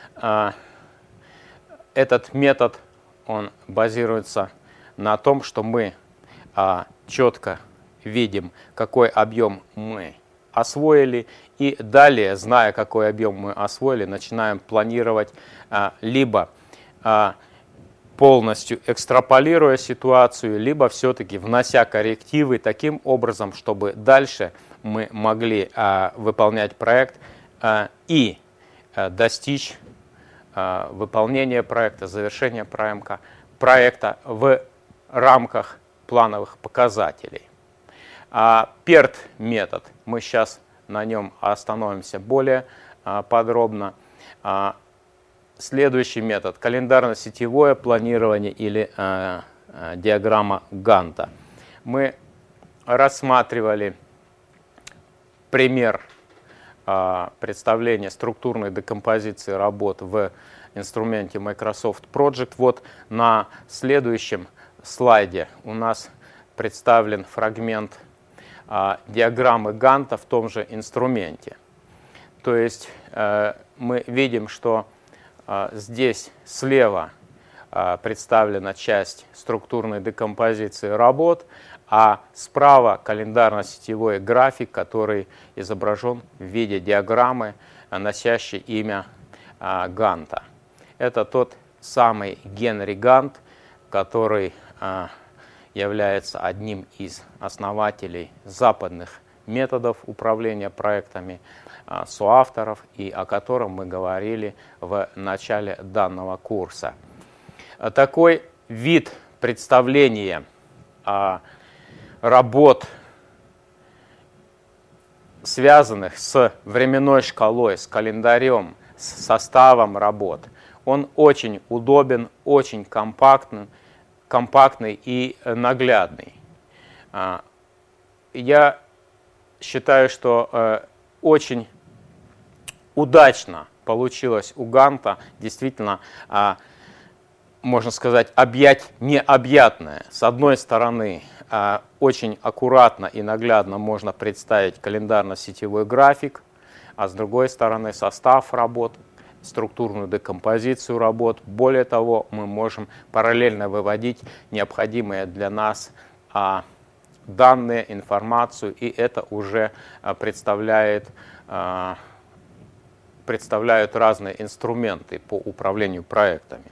Этот метод, он базируется на том, что мы четко видим, какой объем мы освоили, и далее, зная, какой объем мы освоили, начинаем планировать, либо полностью экстраполируя ситуацию, либо все-таки внося коррективы таким образом, чтобы дальше мы могли выполнять проект и достичь выполнения проекта, завершения проекта, проекта в рамках плановых показателей. ПЕРТ-метод, мы сейчас на нем остановимся более подробно. Следующий метод – календарно-сетевое планирование или диаграмма Ганта. Мы рассматривали пример представления структурной декомпозиции работ в инструменте Microsoft Project. Вот на следующем слайде у нас представлен фрагмент диаграммы Ганта в том же инструменте. То есть мы видим, что здесь слева представлена часть структурной декомпозиции работ, а справа календарно-сетевой график, который изображен в виде диаграммы, носящей имя Ганта. Это тот самый Генри Гант, который является одним из основателей западных методов управления проектами, соавторов, и о котором мы говорили в начале данного курса. Такой вид представления работ, связанных с временной шкалой, с календарем, с составом работ, он очень удобен, очень компактный, компактный и наглядный. Я считаю, что очень удачно получилось у Ганта действительно, можно сказать, объять необъятное. С одной стороны, очень аккуратно и наглядно можно представить календарно-сетевой график, а с другой стороны состав работ, структурную декомпозицию работ. Более того, мы можем параллельно выводить необходимые для нас данные, информацию, и это уже представляет, представляют разные инструменты по управлению проектами.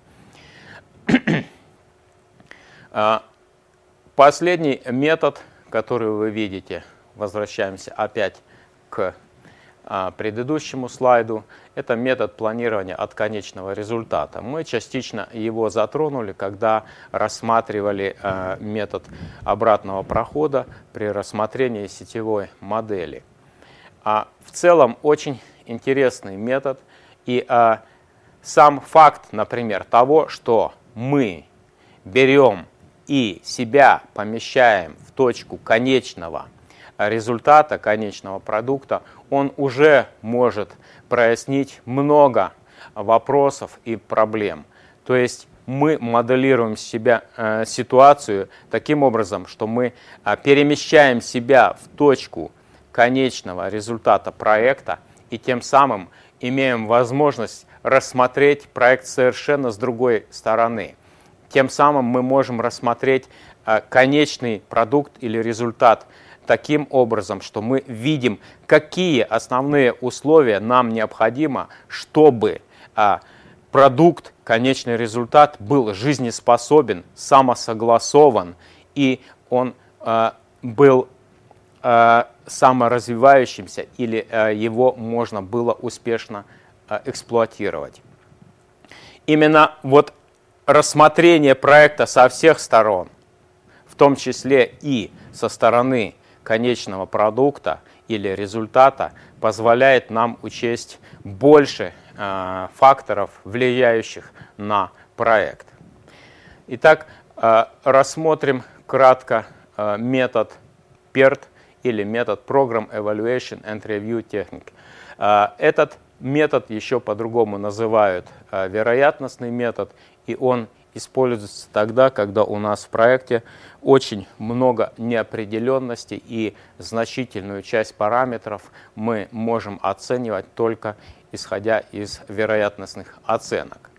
Последний метод, который вы видите, возвращаемся опять к предыдущему слайду, это метод планирования от конечного результата. Мы частично его затронули, когда рассматривали метод обратного прохода при рассмотрении сетевой модели. В целом очень интересный метод, и сам факт, например, того, что мы берем и себя помещаем в точку конечного результата, конечного продукта, он уже может прояснить много вопросов и проблем. То есть мы моделируем себя, э, ситуацию таким образом, что мы э, перемещаем себя в точку конечного результата проекта и тем самым имеем возможность рассмотреть проект совершенно с другой стороны. Тем самым мы можем рассмотреть э, конечный продукт или результат таким образом, что мы видим, какие основные условия нам необходимо, чтобы а, продукт, конечный результат был жизнеспособен, самосогласован, и он а, был а, саморазвивающимся, или а, его можно было успешно а, эксплуатировать. Именно вот рассмотрение проекта со всех сторон, в том числе и со стороны конечного продукта или результата позволяет нам учесть больше э, факторов, влияющих на проект. Итак, э, рассмотрим кратко э, метод перт или метод Program Evaluation and Review Technique. Э, этот метод еще по-другому называют э, вероятностный метод, и он используется тогда, когда у нас в проекте очень много неопределенности и значительную часть параметров мы можем оценивать только исходя из вероятностных оценок.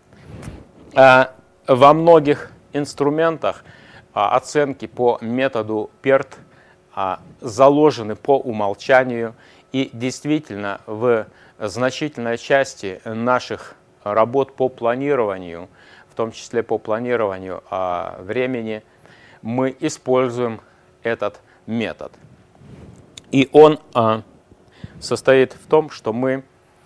Во многих инструментах оценки по методу перт заложены по умолчанию, и действительно в значительной части наших работ по планированию, в том числе по планированию времени, мы используем этот метод. И он состоит в том, что мы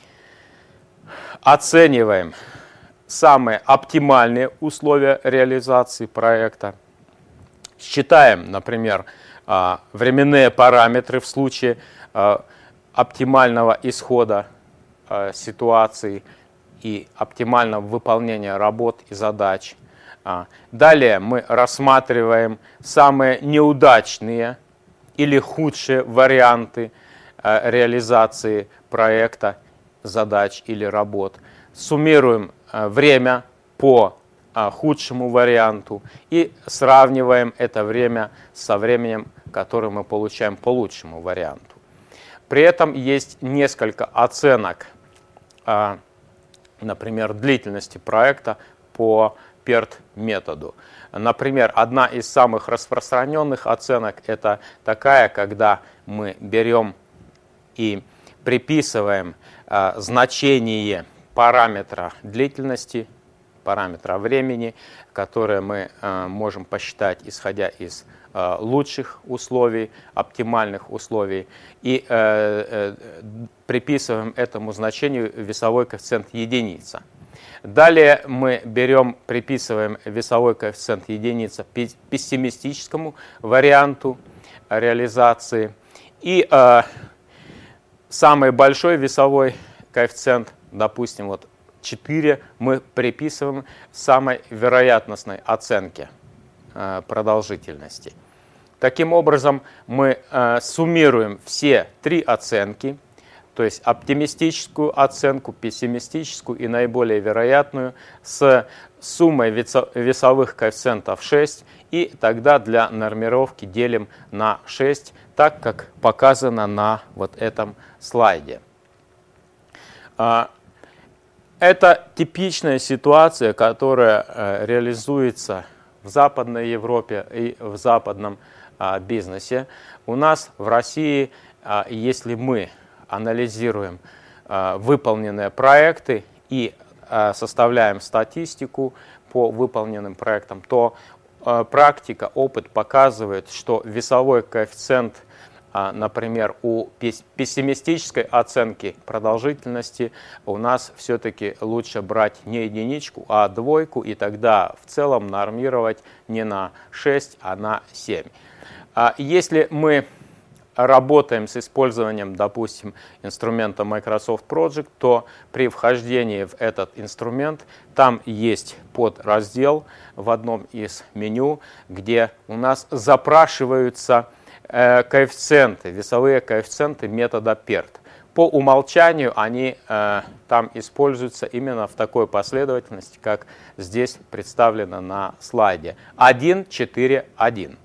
оцениваем самые оптимальные условия реализации проекта, считаем, например, временные параметры в случае оптимального исхода ситуации и оптимального выполнения работ и задач. Далее мы рассматриваем самые неудачные или худшие варианты реализации проекта, задач или работ. Суммируем время по худшему варианту и сравниваем это время со временем, которое мы получаем по лучшему варианту. При этом есть несколько оценок, например, длительности проекта по перт методу. Например, одна из самых распространенных оценок – это такая, когда мы берем и приписываем э, значение параметра длительности, параметра времени, которое мы э, можем посчитать, исходя из э, лучших условий, оптимальных условий, и э, э, приписываем этому значению весовой коэффициент единица. Далее мы берем, приписываем весовой коэффициент единица пессимистическому варианту реализации. И э, самый большой весовой коэффициент, допустим, вот четыре, мы приписываем самой вероятностной оценке э, продолжительности. Таким образом, мы э, суммируем все три оценки, то есть оптимистическую оценку, пессимистическую и наиболее вероятную, с суммой весовых коэффициентов шесть, и тогда для нормировки делим на шесть, так как показано на вот этом слайде. Это типичная ситуация, которая реализуется в Западной Европе и в западном бизнесе. У нас в России, если мы анализируем э, выполненные проекты и э, составляем статистику по выполненным проектам, то э, практика, опыт показывает, что весовой коэффициент, э, например, у пессимистической оценки продолжительности у нас все-таки лучше брать не единичку, а двойку, и тогда в целом нормировать не на шесть, а на семь. А если мы работаем с использованием, допустим, инструмента Microsoft Project, то при вхождении в этот инструмент там есть подраздел в одном из меню, где у нас запрашиваются э, коэффициенты, весовые коэффициенты метода перт. По умолчанию они э, там используются именно в такой последовательности, как здесь представлено на слайде. один, четыре, один.